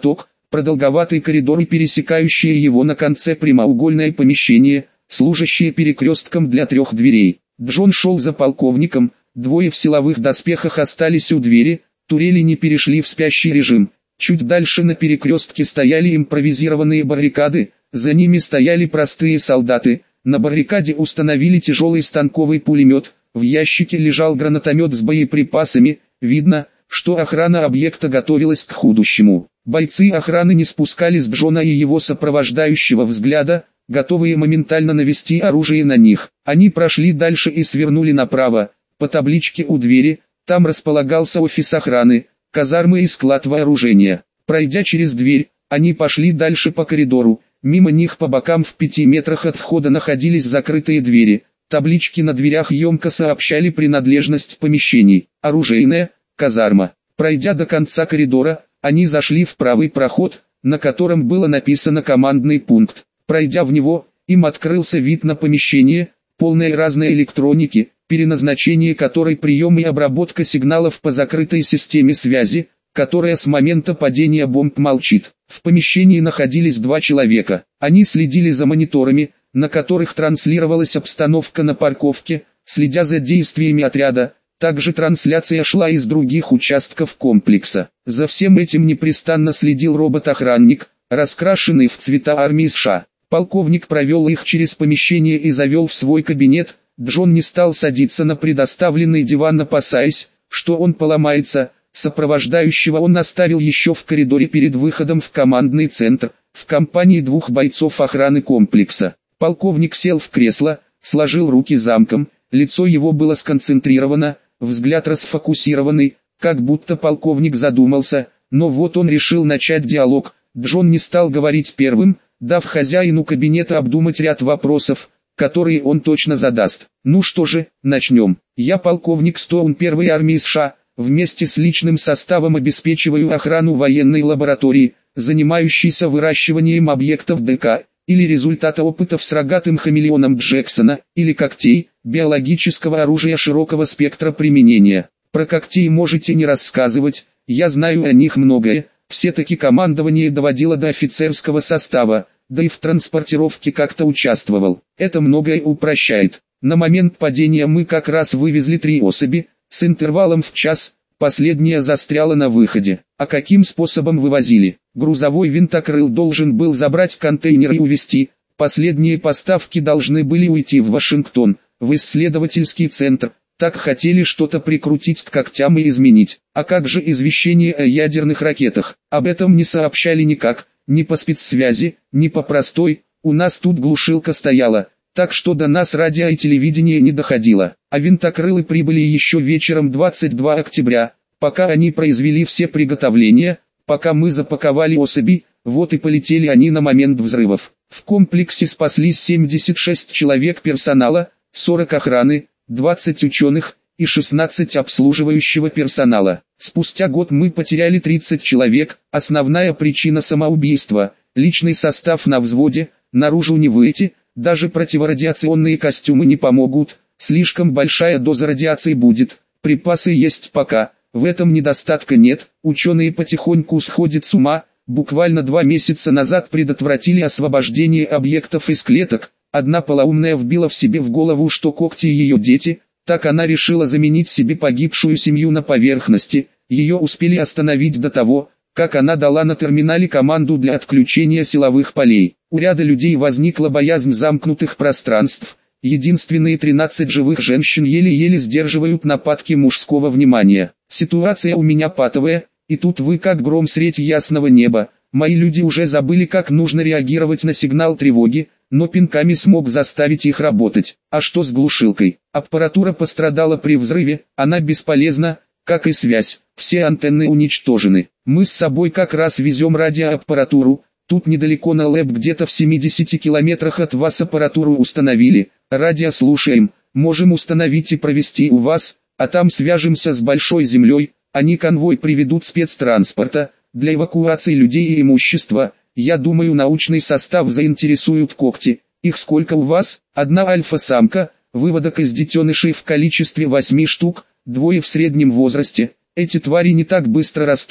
продолговатый коридор и пересекающее его на конце прямоугольное помещение, служащее перекрестком для 3 дверей. Джон шел за полковником, двое в силовых доспехах остались у двери, турели не перешли в спящий режим. Чуть дальше на перекрестке стояли импровизированные баррикады, за ними стояли простые солдаты, на баррикаде установили тяжелый станковый пулемет, в ящике лежал гранатомет с боеприпасами, видно, что охрана объекта готовилась к будущему. Бойцы охраны не спускали с Джона и его сопровождающего взгляда, готовые моментально навести оружие на них. Они прошли дальше и свернули направо, по табличке у двери, там располагался офис охраны, казармы и склад вооружения. Пройдя через дверь, они пошли дальше по коридору, мимо них по бокам в 5 метрах от входа находились закрытые двери. Таблички на дверях емко сообщали принадлежность помещений. Оружейная, казарма. Пройдя до конца коридора, они зашли в правый проход, на котором было написано «Командный пункт». Пройдя в него, им открылся вид на помещение, полное разной электроники, переназначение которой прием и обработка сигналов по закрытой системе связи, которая с момента падения бомб молчит. В помещении находились 2 человека. Они следили за мониторами, на которых транслировалась обстановка на парковке, следя за действиями отряда. Также трансляция шла из других участков комплекса. За всем этим непрестанно следил робот-охранник, раскрашенный в цвета армии США. Полковник провел их через помещение и завел в свой кабинет. Джон не стал садиться на предоставленный диван, опасаясь, что он поломается. Сопровождающего он оставил еще в коридоре перед выходом в командный центр, в компании 2 бойцов охраны комплекса. Полковник сел в кресло, сложил руки замком, лицо его было сконцентрировано, взгляд расфокусированный, как будто полковник задумался, но вот он решил начать диалог. Джон не стал говорить первым, дав хозяину кабинета обдумать ряд вопросов, которые он точно задаст. Ну что же, начнем. Я полковник Стоун 1-й армии США, вместе с личным составом обеспечиваю охрану военной лаборатории, занимающейся выращиванием объектов ДК, или результата опытов с рогатым хамелеоном Джексона, или когтей, биологического оружия широкого спектра применения. Про когтей можете не рассказывать, я знаю о них многое, все-таки командование доводило до офицерского состава, да и в транспортировке как-то участвовал. Это многое упрощает. На момент падения мы как раз вывезли 3 особи, с интервалом в час, последняя застряла на выходе. А каким способом вывозили? Грузовой винтокрыл должен был забрать контейнер и увезти, последние поставки должны были уйти в Вашингтон, в исследовательский центр, так хотели что-то прикрутить к когтям и изменить. А как же извещение о ядерных ракетах? Об этом не сообщали никак, ни по спецсвязи, ни по простой, у нас тут глушилка стояла, так что до нас радио и телевидение не доходило. А винтокрылы прибыли еще вечером 22 октября, пока они произвели все приготовления, пока мы запаковали особи, вот и полетели они на момент взрывов. В комплексе спаслись 76 человек персонала, 40 охраны, 20 ученых и 16 обслуживающего персонала. Спустя год мы потеряли 30 человек, основная причина самоубийства, личный состав на взводе, наружу не выйти, даже противорадиационные костюмы не помогут, слишком большая доза радиации будет, припасы есть пока, в этом недостатка нет, ученые потихоньку сходят с ума, буквально 2 месяца назад предотвратили освобождение объектов из клеток, одна полоумная вбила в себе в голову, что когти ее дети, так она решила заменить себе погибшую семью на поверхности, ее успели остановить до того, как она дала на терминале команду для отключения силовых полей. У ряда людей возникла боязнь замкнутых пространств, единственные 13 живых женщин еле-еле сдерживают нападки мужского внимания. Ситуация у меня патовая, и тут вы как гром средь ясного неба, мои люди уже забыли, как нужно реагировать на сигнал тревоги, но пинками смог заставить их работать. А что с глушилкой? Аппаратура пострадала при взрыве, она бесполезна, как и связь, все антенны уничтожены. Мы с собой как раз везем радиоаппаратуру, тут недалеко на лэб, где-то в 70 километрах от вас аппаратуру установили, радио слушаем, можем установить и провести у вас, а там свяжемся с Большой Землей, они конвой приведут спецтранспорта, для эвакуации людей и имущества. Я думаю, научный состав заинтересуют когти. Их сколько у вас? 1 альфа-самка, выводок из детенышей в количестве 8 штук, 2 в среднем возрасте. Эти твари не так быстро растут,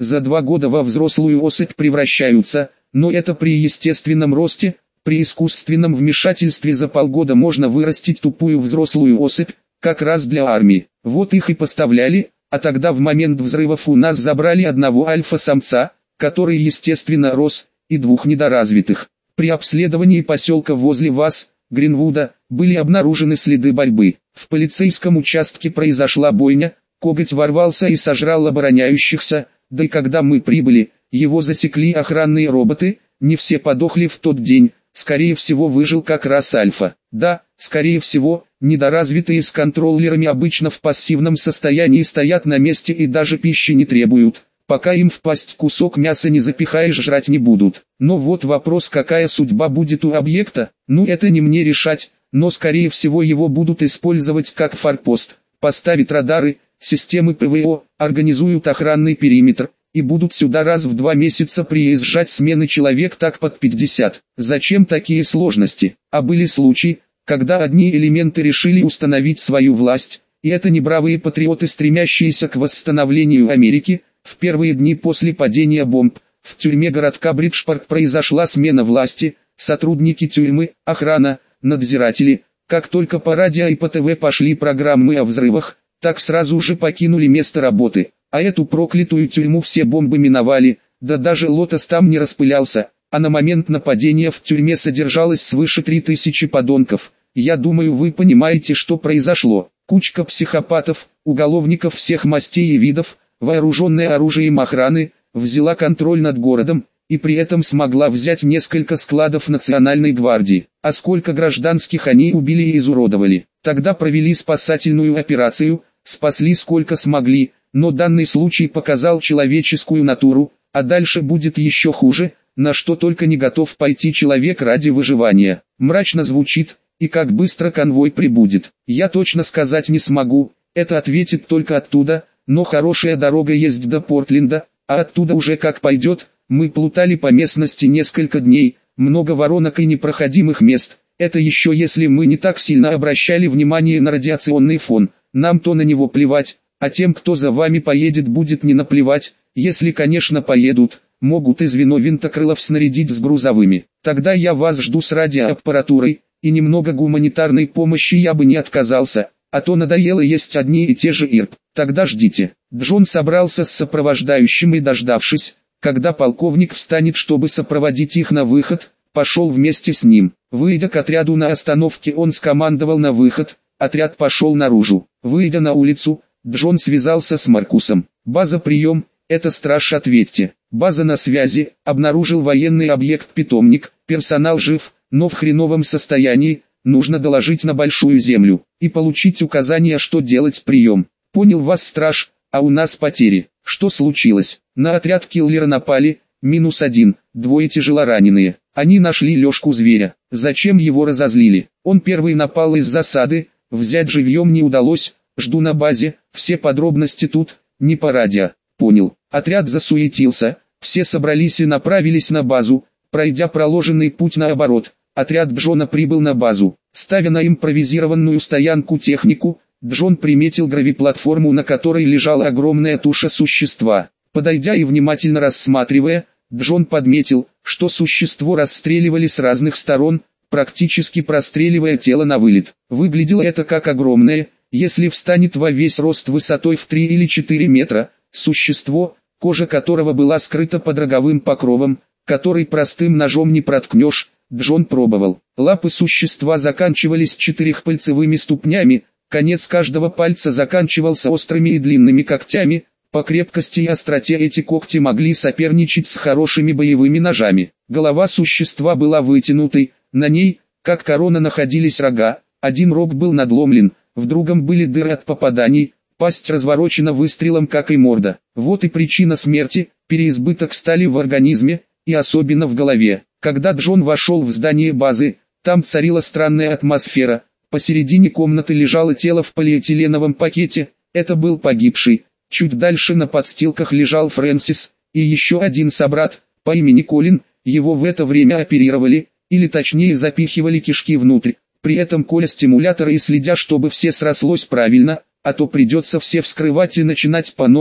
за 2 года во взрослую особь превращаются, но это при естественном росте. При искусственном вмешательстве за полгода можно вырастить тупую взрослую особь, как раз для армии. Вот их и поставляли, а тогда в момент взрывов у нас забрали одного альфа-самца, который естественно рос, и 2 недоразвитых. При обследовании поселка возле вас, Гринвуда, были обнаружены следы борьбы. В полицейском участке произошла бойня, коготь ворвался и сожрал обороняющихся, да и когда мы прибыли, его засекли охранные роботы, не все подохли в тот день. Скорее всего выжил как раз альфа. Да, скорее всего, недоразвитые с контроллерами обычно в пассивном состоянии стоят на месте и даже пищи не требуют. Пока им в пасть кусок мяса не запихаешь, жрать не будут. Но вот вопрос, какая судьба будет у объекта, ну это не мне решать, но скорее всего его будут использовать как форпост. Поставят радары, системы ПВО, организуют охранный периметр. И будут сюда раз в 2 месяца приезжать смены человек так под 50. Зачем такие сложности? А были случаи, когда одни элементы решили установить свою власть, и это не бравые патриоты, стремящиеся к восстановлению Америки. В первые дни после падения бомб, в тюрьме городка Бриджпорт произошла смена власти, сотрудники тюрьмы, охрана, надзиратели, как только по радио и по ТВ пошли программы о взрывах, так сразу же покинули место работы. А эту проклятую тюрьму все бомбы миновали, да даже Лотос там не распылялся, а на момент нападения в тюрьме содержалось свыше 3000 подонков. Я думаю, вы понимаете, что произошло. Кучка психопатов, уголовников всех мастей и видов, вооруженная оружием охраны, взяла контроль над городом, и при этом смогла взять несколько складов Национальной гвардии. А сколько гражданских они убили и изуродовали. Тогда провели спасательную операцию, спасли сколько смогли. Но данный случай показал человеческую натуру, а дальше будет еще хуже, на что только не готов пойти человек ради выживания. Мрачно звучит, и как быстро конвой прибудет, я точно сказать не смогу, это ответит только оттуда, но хорошая дорога есть до Портленда, а оттуда уже как пойдет. Мы плутали по местности несколько дней, много воронок и непроходимых мест, это еще если мы не так сильно обращали внимание на радиационный фон, нам-то на него плевать. А тем, кто за вами поедет, будет не наплевать, если, конечно, поедут, могут из винтокрылов снарядить с грузовыми. Тогда я вас жду с радиоаппаратурой, и немного гуманитарной помощи я бы не отказался, а то надоело есть одни и те же ИРП. Тогда ждите. Джон собрался с сопровождающим и, дождавшись, когда полковник встанет, чтобы сопроводить их на выход, пошел вместе с ним. Выйдя к отряду на остановке, он скомандовал на выход, отряд пошел наружу. Выйдя на улицу, Джон связался с Маркусом. «База, прием, это страж, ответьте». «База на связи, обнаружил военный объект-питомник, персонал жив, но в хреновом состоянии, нужно доложить на Большую Землю и получить указания, что делать. Прием». «Понял вас, страж, а у нас потери». «Что случилось?» «На отряд киллера напали, -1, 2 тяжелораненые. Они нашли лёжку зверя. Зачем его разозлили? Он первый напал из засады, взять живьем не удалось». «Жду на базе, все подробности тут, не по радио». «Понял». Отряд засуетился, все собрались и направились на базу, пройдя проложенный путь наоборот. Отряд Джона прибыл на базу. Ставя на импровизированную стоянку технику, Джон приметил гравиплатформу, на которой лежала огромная туша существа. Подойдя и внимательно рассматривая, Джон подметил, что существо расстреливали с разных сторон, практически простреливая тело на вылет. Выглядело это как огромное, если встанет во весь рост высотой в 3 или 4 метра, существо, кожа которого была скрыта под роговым покровом, который простым ножом не проткнешь. Джон пробовал. Лапы существа заканчивались 4пальцевыми ступнями, конец каждого пальца заканчивался острыми и длинными когтями. По крепкости и остроте эти когти могли соперничать с хорошими боевыми ножами. Голова существа была вытянутой, на ней, как корона, находились рога, один рог был надломлен, в другом были дыры от попаданий, пасть разворочена выстрелом, как и морда. Вот и причина смерти, переизбыток стали в организме, и особенно в голове. Когда Джон вошел в здание базы, там царила странная атмосфера, посередине комнаты лежало тело в полиэтиленовом пакете, это был погибший. Чуть дальше на подстилках лежал Фрэнсис, и еще один собрат, по имени Колин, его в это время оперировали, или точнее запихивали кишки внутрь. При этом коля стимулятора и следя, чтобы все срослось правильно, а то придется все вскрывать и начинать по новой.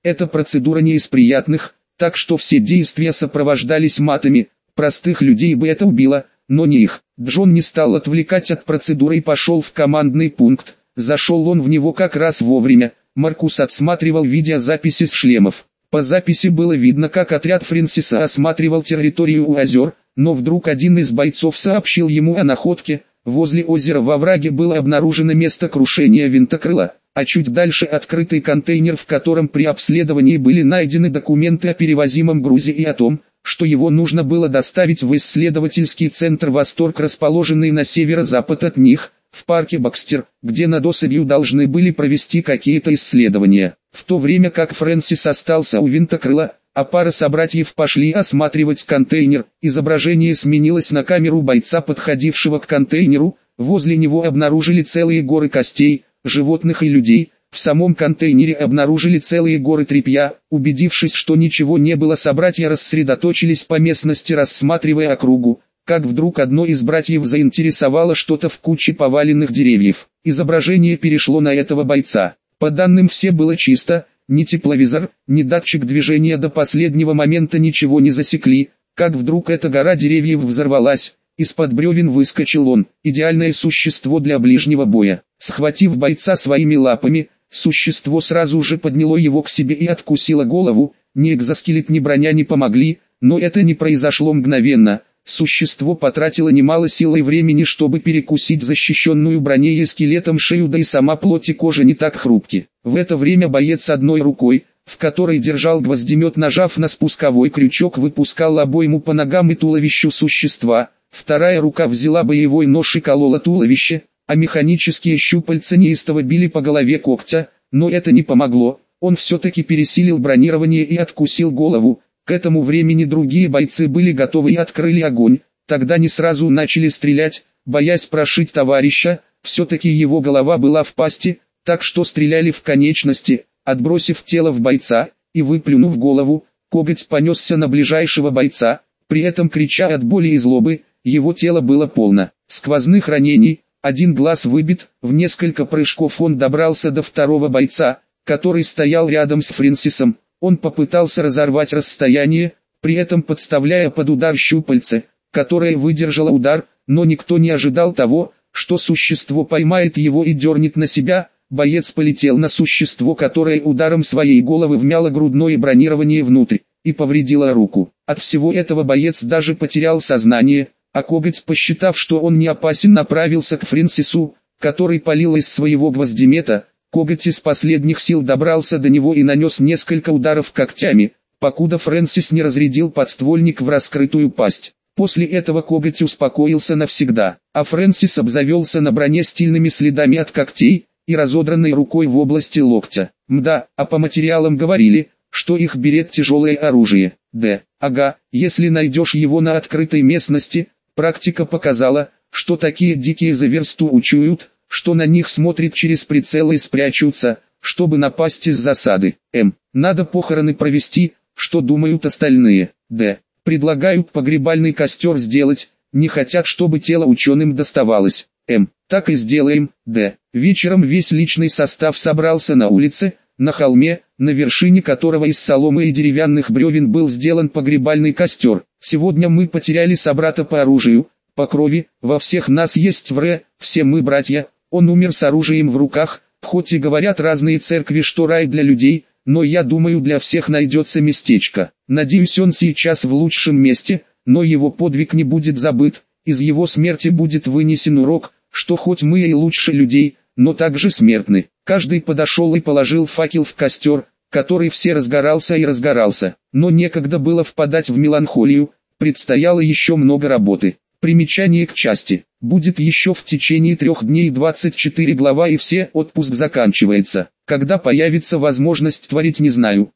Эта процедура не из приятных, так что все действия сопровождались матами. Простых людей бы это убило, но не их. Джон не стал отвлекать от процедуры и пошел в командный пункт. Зашел он в него как раз вовремя. Маркус отсматривал видеозаписи с шлемов. По записи было видно, как отряд Фрэнсиса осматривал территорию у озер, но вдруг один из бойцов сообщил ему о находке. Возле озера во враге было обнаружено место крушения винтокрыла, а чуть дальше открытый контейнер, в котором при обследовании были найдены документы о перевозимом грузе и о том, что его нужно было доставить в исследовательский центр «Восторг», расположенный на северо-запад от них, в парке Бакстер, где над особью должны были провести какие-то исследования. В то время как Фрэнсис остался у винтокрыла, а пара собратьев пошли осматривать контейнер, изображение сменилось на камеру бойца, подходившего к контейнеру. Возле него обнаружили целые горы костей, животных и людей. В самом контейнере обнаружили целые горы тряпья. Убедившись, что ничего не было, собратья рассредоточились по местности, рассматривая округу. Как вдруг одно из братьев заинтересовало что-то в куче поваленных деревьев. Изображение перешло на этого бойца. По данным, все было чисто, ни тепловизор, ни датчик движения до последнего момента ничего не засекли. Как вдруг эта гора деревьев взорвалась. Из-под бревен выскочил он, идеальное существо для ближнего боя. Схватив бойца своими лапами, существо сразу же подняло его к себе и откусило голову. Ни экзоскелет, ни броня не помогли, но это не произошло мгновенно. Существо потратило немало сил и времени, чтобы перекусить защищенную броней и скелетом шею, да и сама плоть и кожа не так хрупки. В это время боец одной рукой, в которой держал гвоздемет, нажав на спусковой крючок, выпускал обойму по ногам и туловищу существа. Вторая рука взяла боевой нож и колола туловище, а механические щупальца неистово били по голове когтя, но это не помогло. Он все-таки пересилил бронирование и откусил голову. К этому времени другие бойцы были готовы и открыли огонь. Тогда не сразу начали стрелять, боясь прошить товарища. Все-таки его голова была в пасти, так что стреляли в конечности. Отбросив тело в бойца и выплюнув голову, коготь понесся на ближайшего бойца, при этом крича от боли и злобы. Его тело было полно сквозных ранений, один глаз выбит. В несколько прыжков он добрался до второго бойца, который стоял рядом с Фрэнсисом. Он попытался разорвать расстояние, при этом подставляя под удар щупальце, которое выдержало удар, но никто не ожидал того, что существо поймает его и дернет на себя. Боец полетел на существо, которое ударом своей головы вмяло грудное бронирование внутрь и повредило руку. От всего этого боец даже потерял сознание, а коготь, посчитав, что он не опасен, направился к Фрэнсису, который палил из своего гвоздемета. Коготь из последних сил добрался до него и нанес несколько ударов когтями, покуда Фрэнсис не разрядил подствольник в раскрытую пасть. После этого коготь успокоился навсегда, а Фрэнсис обзавелся на броне стильными следами от когтей и разодранной рукой в области локтя. Мда, а по материалам говорили, что их берет тяжелое оружие. Ага, если найдешь его на открытой местности, практика показала, что такие дикие за версту учуют, что на них смотрят через прицел и спрячутся, чтобы напасть из засады. Надо похороны провести, что думают остальные. Предлагают погребальный костер сделать, не хотят, чтобы тело ученым доставалось. Так и сделаем. Вечером весь личный состав собрался на улице, на холме, на вершине которого из соломы и деревянных бревен был сделан погребальный костер. Сегодня мы потеряли собрата по оружию, по крови, во всех нас есть все мы братья. Он умер с оружием в руках, хоть и говорят разные церкви, что рай для людей, но я думаю, для всех найдется местечко. Надеюсь, он сейчас в лучшем месте, но его подвиг не будет забыт, из его смерти будет вынесен урок, что хоть мы и лучше людей, но также смертны. Каждый подошел и положил факел в костер, который все разгорался и разгорался, но некогда было впадать в меланхолию, предстояло еще много работы. Примечание к части. Будет еще в течение 3 дней 24 глава и все, отпуск заканчивается. Когда появится возможность творить, не знаю.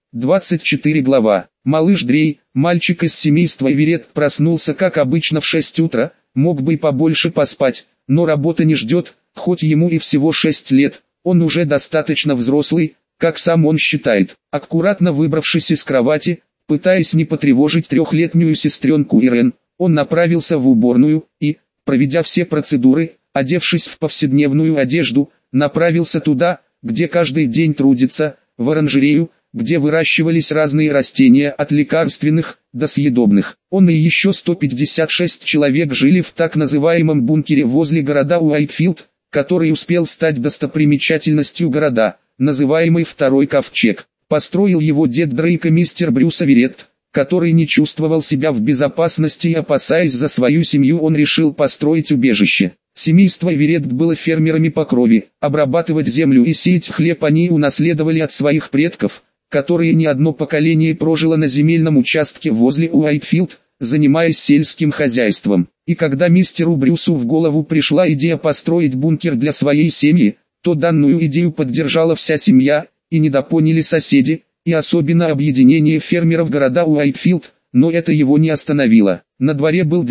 24 глава. Малыш Дрей, мальчик из семейства Эверетт, проснулся как обычно в 6 утра, мог бы и побольше поспать, но работа не ждет, хоть ему и всего 6 лет, он уже достаточно взрослый, как сам он считает. Аккуратно выбравшись из кровати, пытаясь не потревожить 3-летнюю сестренку Ирен, он направился в уборную и, проведя все процедуры, одевшись в повседневную одежду, направился туда, где каждый день трудится, в оранжерею, где выращивались разные растения от лекарственных до съедобных. Он и еще 156 человек жили в так называемом бункере возле города Уайтфилд, который успел стать достопримечательностью города, называемый Второй Ковчег. Построил его дед Дрейка мистер Брюс Аверетт, который не чувствовал себя в безопасности и опасаясь за свою семью, он решил построить убежище. Семейство Эверетт было фермерами по крови, обрабатывать землю и сеять хлеб они унаследовали от своих предков, которые не одно поколение прожило на земельном участке возле Уайтфилд, занимаясь сельским хозяйством. И когда мистеру Брюсу в голову пришла идея построить бункер для своей семьи, то данную идею поддержала вся семья, и недопоняли соседи, и особенно объединение фермеров города Уайтфилд, но это его не остановило. На дворе был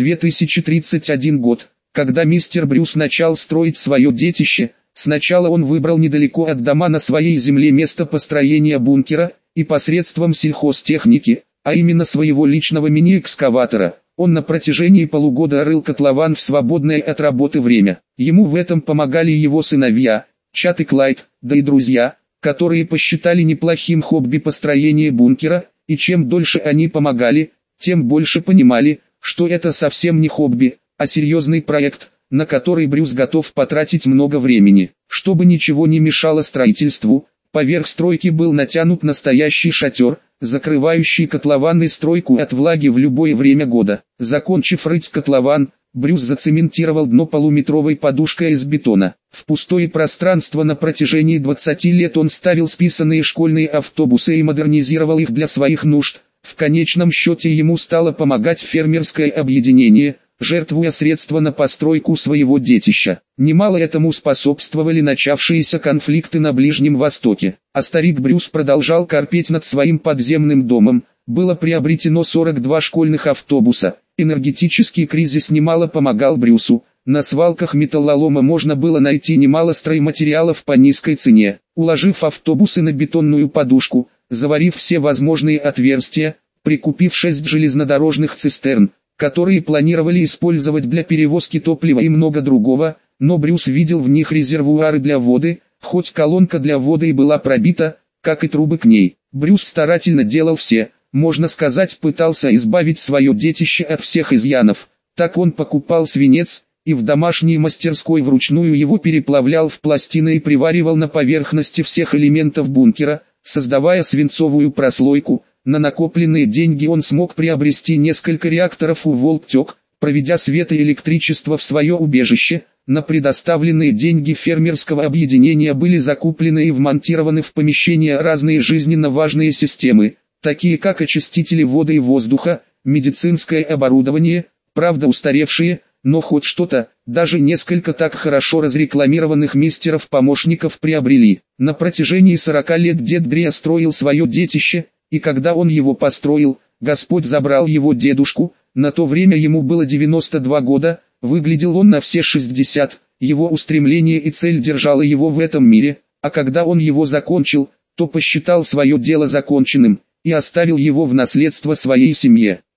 2031 год, когда мистер Брюс начал строить свое детище. Сначала он выбрал недалеко от дома на своей земле место построения бункера, и посредством сельхозтехники, а именно своего личного мини-экскаватора, он на протяжении полугода рыл котлован в свободное от работы время. Ему в этом помогали его сыновья, Чад и Клайд, да и друзья, которые посчитали неплохим хобби построение бункера, и чем дольше они помогали, тем больше понимали, что это совсем не хобби, а серьезный проект, на который Брюс готов потратить много времени. Чтобы ничего не мешало строительству, поверх стройки был натянут настоящий шатер, закрывающий котлован и стройку от влаги в любое время года. Закончив рыть котлован, Брюс зацементировал дно полуметровой подушкой из бетона. В пустое пространство на протяжении 20 лет он ставил списанные школьные автобусы и модернизировал их для своих нужд. В конечном счете ему стало помогать фермерское объединение, жертвуя средства на постройку своего детища. Немало этому способствовали начавшиеся конфликты на Ближнем Востоке. А старик Брюс продолжал корпеть над своим подземным домом. Было приобретено 42 школьных автобуса. Энергетический кризис немало помогал Брюсу. На свалках металлолома можно было найти немало стройматериалов по низкой цене. Уложив автобусы на бетонную подушку, заварив все возможные отверстия, прикупив 6 железнодорожных цистерн, которые планировали использовать для перевозки топлива и много другого, но Брюс видел в них резервуары для воды, хоть колонка для воды и была пробита, как и трубы к ней. Брюс старательно делал все, можно сказать, пытался избавить свое детище от всех изъянов. Так он покупал свинец, и в домашней мастерской вручную его переплавлял в пластины и приваривал на поверхности всех элементов бункера, создавая свинцовую прослойку. На накопленные деньги он смог приобрести несколько реакторов у Волктек, проведя свет и электричество в свое убежище. На предоставленные деньги фермерского объединения были закуплены и вмонтированы в помещения разные жизненно важные системы, такие как очистители воды и воздуха, медицинское оборудование, правда устаревшие, но хоть что-то, даже несколько так хорошо разрекламированных мистеров-помощников приобрели. На протяжении 40 лет дед Дрея строил свое детище, и когда он его построил, Господь забрал его дедушку. На то время ему было 92 года, выглядел он на все 60, его устремление и цель держала его в этом мире, а когда он его закончил, то посчитал свое дело законченным, и оставил его в наследство своей семье.